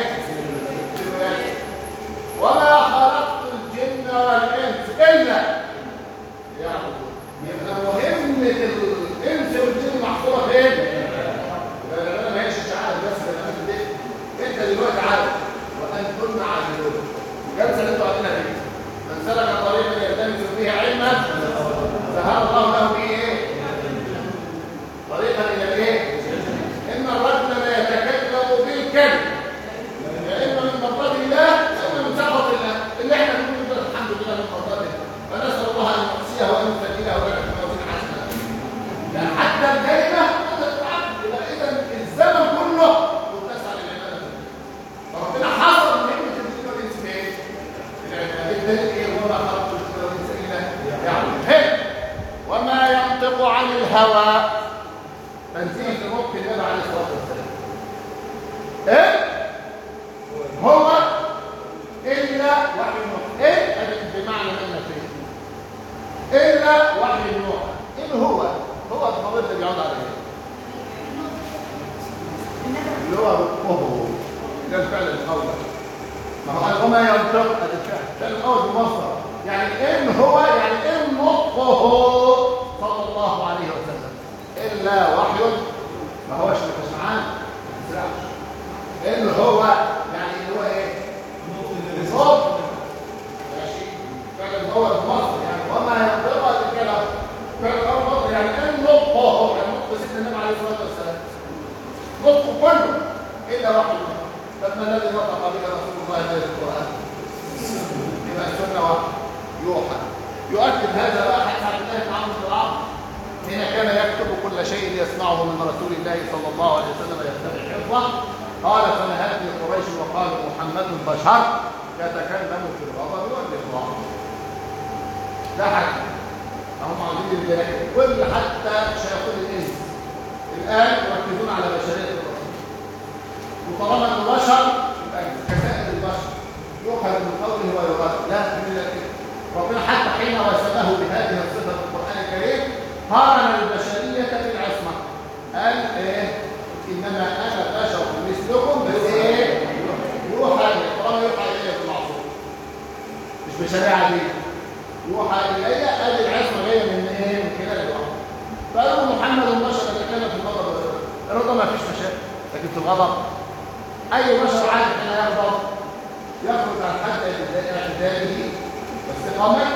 وما خلقت الجن والإنس إلا يعبدون. يبقى مهمة الإنس والجن محصورة فين؟ أنا ما هيش عارف بس أنت دلوقتي عارف وأنتم عاملون. الجلسة اللي أنتوا عاملينها دي من سلك طريقا يلتمس فيها علما سهل الله له به إيه؟ طريقا إلى إيه؟ إن الرجل لا يتكلم بالكلم يا إما من مرضات الله يا إما من سخط الله، اللي إحنا بنقول الحمد لله من مرضاته، فنسأل الله أن يحصيها وأن يبدلها ولنا في موازين حسنة. يعني حتى الكلمة يبقى إذا الزمن كله متسع للعبادة. فربنا حصر نعمة الجن والإنس بإيه؟ الدليل إيه؟ وما خلقت الجن والإنس إلا يعبدون. وما ينطق عن الهوى تنزيه في ممكن النبي عليه الصلاة والسلام. إيه؟ هو إلا وحي النوح. إيه؟ بمعنى أن فيه إلا وحي النوح. إن هو الضمير اللي بيعود عليه اللي هو رقه ده الفعل الأول. ما هو وما ينطق هذا الفعل ده الأول بمصدر، يعني إن هو يعني إن نطقه صلى الله عليه وسلم إلا وحي، ما هوش متسمعان ما تسرعش. إن هو يعني اللي هو إيه؟ صوت ماشي فعلا هو المصدر، يعني وما ينطق هذا الكلام فعلا هو المصدر، يعني إن نطقه يعني نطق سيدنا النبي عليه الصلاة والسلام نطقه كله إلا وحي. فما الذي نطق به رسول الله في القرآن؟ يبقى السنة وحي يوحى. يؤكد هذا بقى حديث عبد الله بن عمرو بن العاص حين كان يكتب كل شيء يسمعه من رسول الله صلى الله عليه وسلم يتبع حفظه، قال فنهتني قريش وقالوا محمد بشر يتكلم في الغضب والإكرام. ده حاجة هم موجودين هناك كل حتى شياطين الانس الان يركزون على بشريه الرسول. وطالما انه بشر يبقى كسائر البشر يؤخذ من قوله ويرد، لا الا كده. ربنا حتى حين وسمه بهذه الصفه في القران الكريم قارن البشريه بالعصمه. قال ايه؟ انما انا بشر مثلكم بس ايه؟ يوحى الي. طالما يوحى الي بالمعصوم مش بشريعه عاديه، يوحى الي. ادي العصمه جايه من ايه؟ من خلال الوحي. فقالوا محمد بشر يتكلم في الغضب والرضا. الرضا ما فيش مشاكل، لكن في الغضب اي بشر عادي حين يغضب يخرج عن حد اعتداله واستقامته.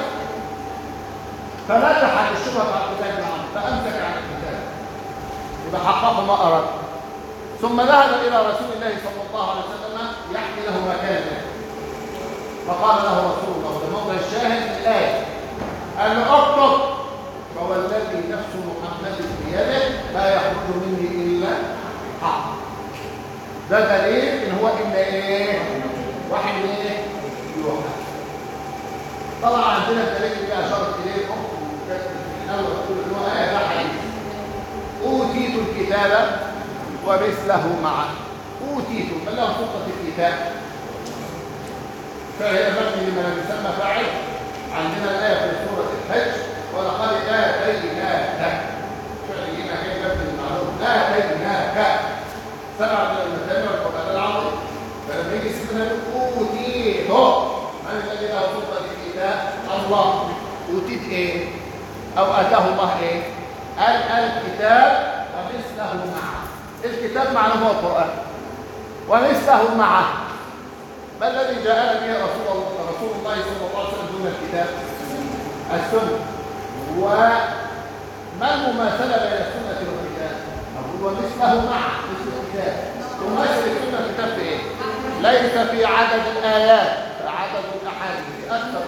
فنجحت الشبهه على الكتاب معه فامسك عن الكتاب، يبقى حقق ما اراد. ثم ذهب الى رسول الله صلى الله عليه وسلم يحكي له ما كان له، فقال له رسول الله ده موضع الشاهد في الايه، قال له اكتب فوالذي نفس محمد بيده لا يخرج مني الا حق. ده دليل ان هو الا ايه؟ واحد ايه؟ يوحى. طبعا عندنا الدليل اللي اشارت اليه الاخت في الاول تقول ان هو ايه؟ ده حديث اوتيت الكتاب ومثله معه. اوتيت بل له سلطه الكتاب، فهي مبني لما لم يسمى فاعل. عندنا الايه في سوره الحج ولقد اتيناك، فعل هنا كان مبني للمعلوم اتيناك سبع من المثاني والقران العظيم. فلما يجي سيدنا اوتيته من الذي له سلطه الكتاب؟ الله. اوتيت ايه؟ او اتاه الله ايه؟ الكتاب ومثله معه. الكتاب معناه هو القران ومثله معه. ما الذي جاءنا به رسول الله صلى الله عليه وسلم دون الكتاب؟ السنه. وما المماثله بين السنه والكتاب؟ نقول ومثله معه، مثل الكتاب. تماثل السنه الكتاب في ايه؟ ليس في عدد الايات، عدد الاحاديث اكثر،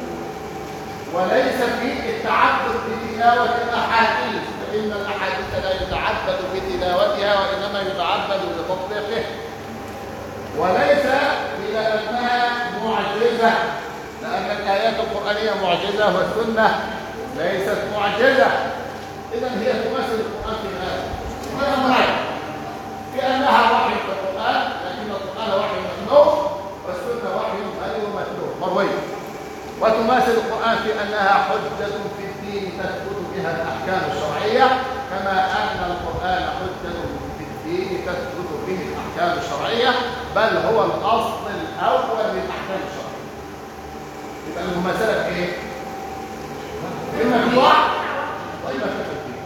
وليس في التعبد بتلاوه الاحاديث، فان الاحاديث لا يتعبد بتلاوتها وانما يتعبد بتطبيقها. وليس إلى أنها معجزة، لأن الآيات القرآنية معجزة والسنة ليست معجزة. إذن هي تمثل القرآن في الآية. وهي أمرين، كأنها وحي في القرآن، لكن القرآن وحي مخلوق والسنة وحي غير مخلوق مروي. وتماثل القرآن في أنها حجة في الدين تثبت بها الأحكام الشرعية، كما أن القرآن حجة في الدين تثبت به الأحكام الشرعية، بل هو الأصل الأول للأحكام الشرعية. يبقى المماثلة في إيه؟ إما في واحد وإما في الدين.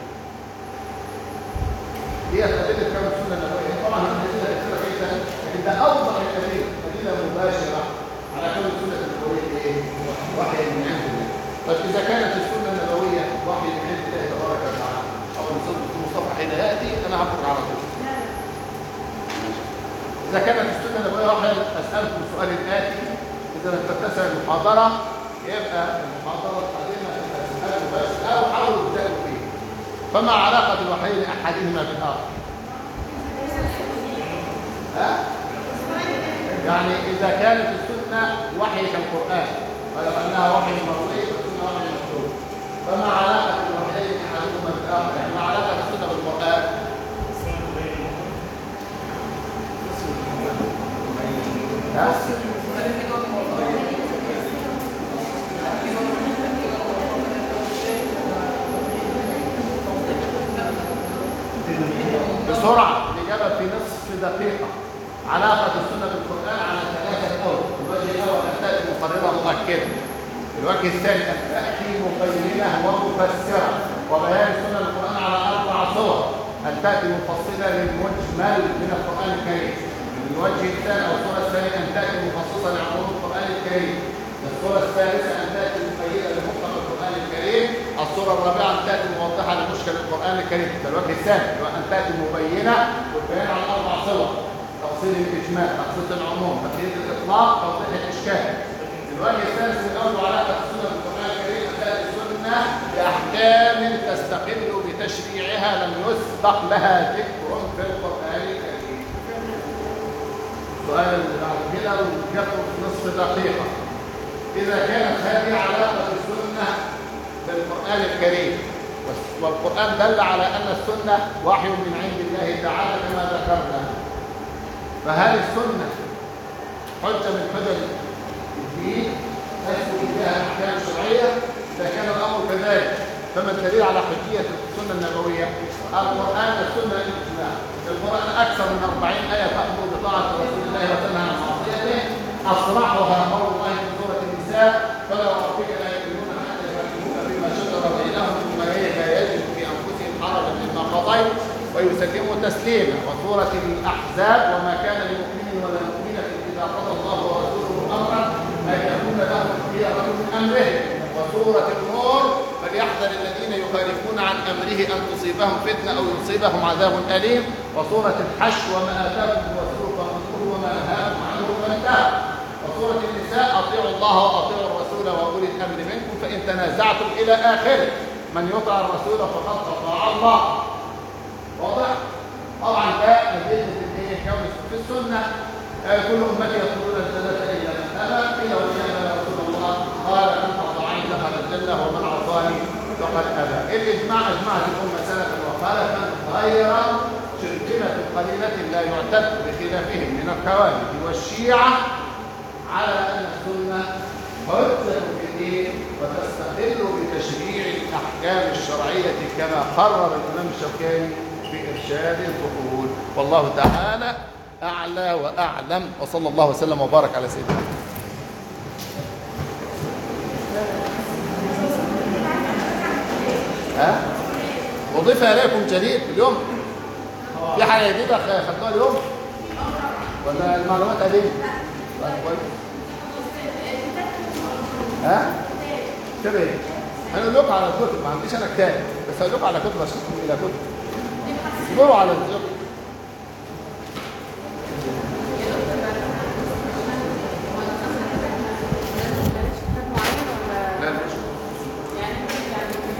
هي أدلة كم السنة النبوية. طبعا الأدلة كثيرة جدا، لكن ده أوضح الدليل، أدلة مباشرة على كل السنة النبوية إيه؟ وحي من عند الله. طيب إذا كانت السنة النبوية وحي من عند الله تبارك وتعالى أو المصطفى حين يأتي أنا هفرق على طول. إذا كانت السنة النبوية وحي أسألكم السؤال الآتي، إذا لم تتسع المحاضرة يبقى المحاضرة القادمة تسألوا بس أو حاولوا تبدأوا فيه. فما علاقة الوحيين أحدهما بالآخر؟ يعني إذا كانت السنة وحي كالقرآن ولو أنها وحي مروي والسنة وحي مكتوب، فما علاقة الوحيين أحدهما بالآخر؟ يعني ما علاقة السنة بالقرآن؟ بسرعة الإجابة في نصف دقيقة. علاقة السنة بالقرآن على ثلاثة أوجه. الوجه الأول أن تأتي مقررة مؤكدة. الوجه الثاني أن تأتي مبينة ومفسرة، وبيان السنة بالقرآن على 4 صور. أن تأتي مفصلة للمجمل من القرآن الكريم. الوجه الثاني أو الصورة الثانية أن تأتي مخصصة لعموم القرآن الكريم. الصورة الثالثة أن تأتي مبينة لمطلق القرآن الكريم. الصورة الرابعة أن تأتي موضحة لمشكل القرآن الكريم. ده الوجه الثاني، وأن تأتي مبينة والبيان على 4 صور: تفصيل الإجمال، تخصيص العموم، تقييد الإطلاق، توضيح الإشكال. الوجه الثالث من أول علاقة السنة بالقرآن الكريم أن تأتي السنة بأحكام تستقل بتشريعها لم يسبق لها ذكر في القرآن الكريم. السؤال اللي بعد كده ويخرج في نصف دقيقة. إذا كانت هذه علاقة السنة في القرآن الكريم، والقرآن دل على أن السنة وحي من عند الله تعالى كما ذكرنا. فهل السنة حجة من حجج الدين تثبت بها الأحكام الشرعية؟ إذا كان الأمر كذلك فما الدليل على حجية السنة النبوية؟ القرآن السنة الإجماع. القرآن أكثر من 40 آية تأمر بطاعة رسول الله وتنهى عن معصيته، أصرحها قول الله في سورة النساء: فلا وربك لا يؤمنون حتى يحكموك فيما شجر بينهم ثم لا يجد في أنفسهم حرجا مما قضيت ويسلموا تسليما. وسورة الأحزاب: وما كان لمؤمن ولا مؤمنة إذا قضى الله ورسوله أمرا أن يكون لهم الخيرة من أمره. وسورة النور: فليحذر الذين يخالفون عن أمره أن تصيبهم فتنة أو يصيبهم عذاب أليم. وسورة الحشر: وما آتاكم الرسول فخذوه وما نهاكم عنه فانتهوا. وسورة النساء: أطيعوا الله وأطيعوا الرسول وأولي الأمر منكم فإن تنازعتم إلى آخره. من يطع الرسول فقد أطاع الله. واضح؟ طبعا ده أدلة الكون في السنة. كل أمتي يدخلون الجنة إلا من أبى. قيل ومن يا رسول الله؟ قال: من أطاعني دخل الجنة ومن عصاني فقد أبى. الإجماع أجمعت الأمة سلفا وخلفا غير شرذمة قليلة لا يعتد بخلافهم من الخوارج والشيعة على أن السنة حجة في الدين وتستقل بتشريع الأحكام الشرعية كما قرر الإمام الشوكاني في إرشاد الفصول. والله تعالى أعلى وأعلم، وصلى الله وسلم وبارك على سيدنا محمد. أضيف إليكم جديد اليوم؟ في حاجة جديدة خدتوها اليوم؟ ولا المعلومات قديمة؟ كتاب ايه؟ هنقول لكم على الكتب، ما عنديش انا كتاب، بس هقول لكم على كتب عشان تكونوا الى كتب. اصبروا على الذكر.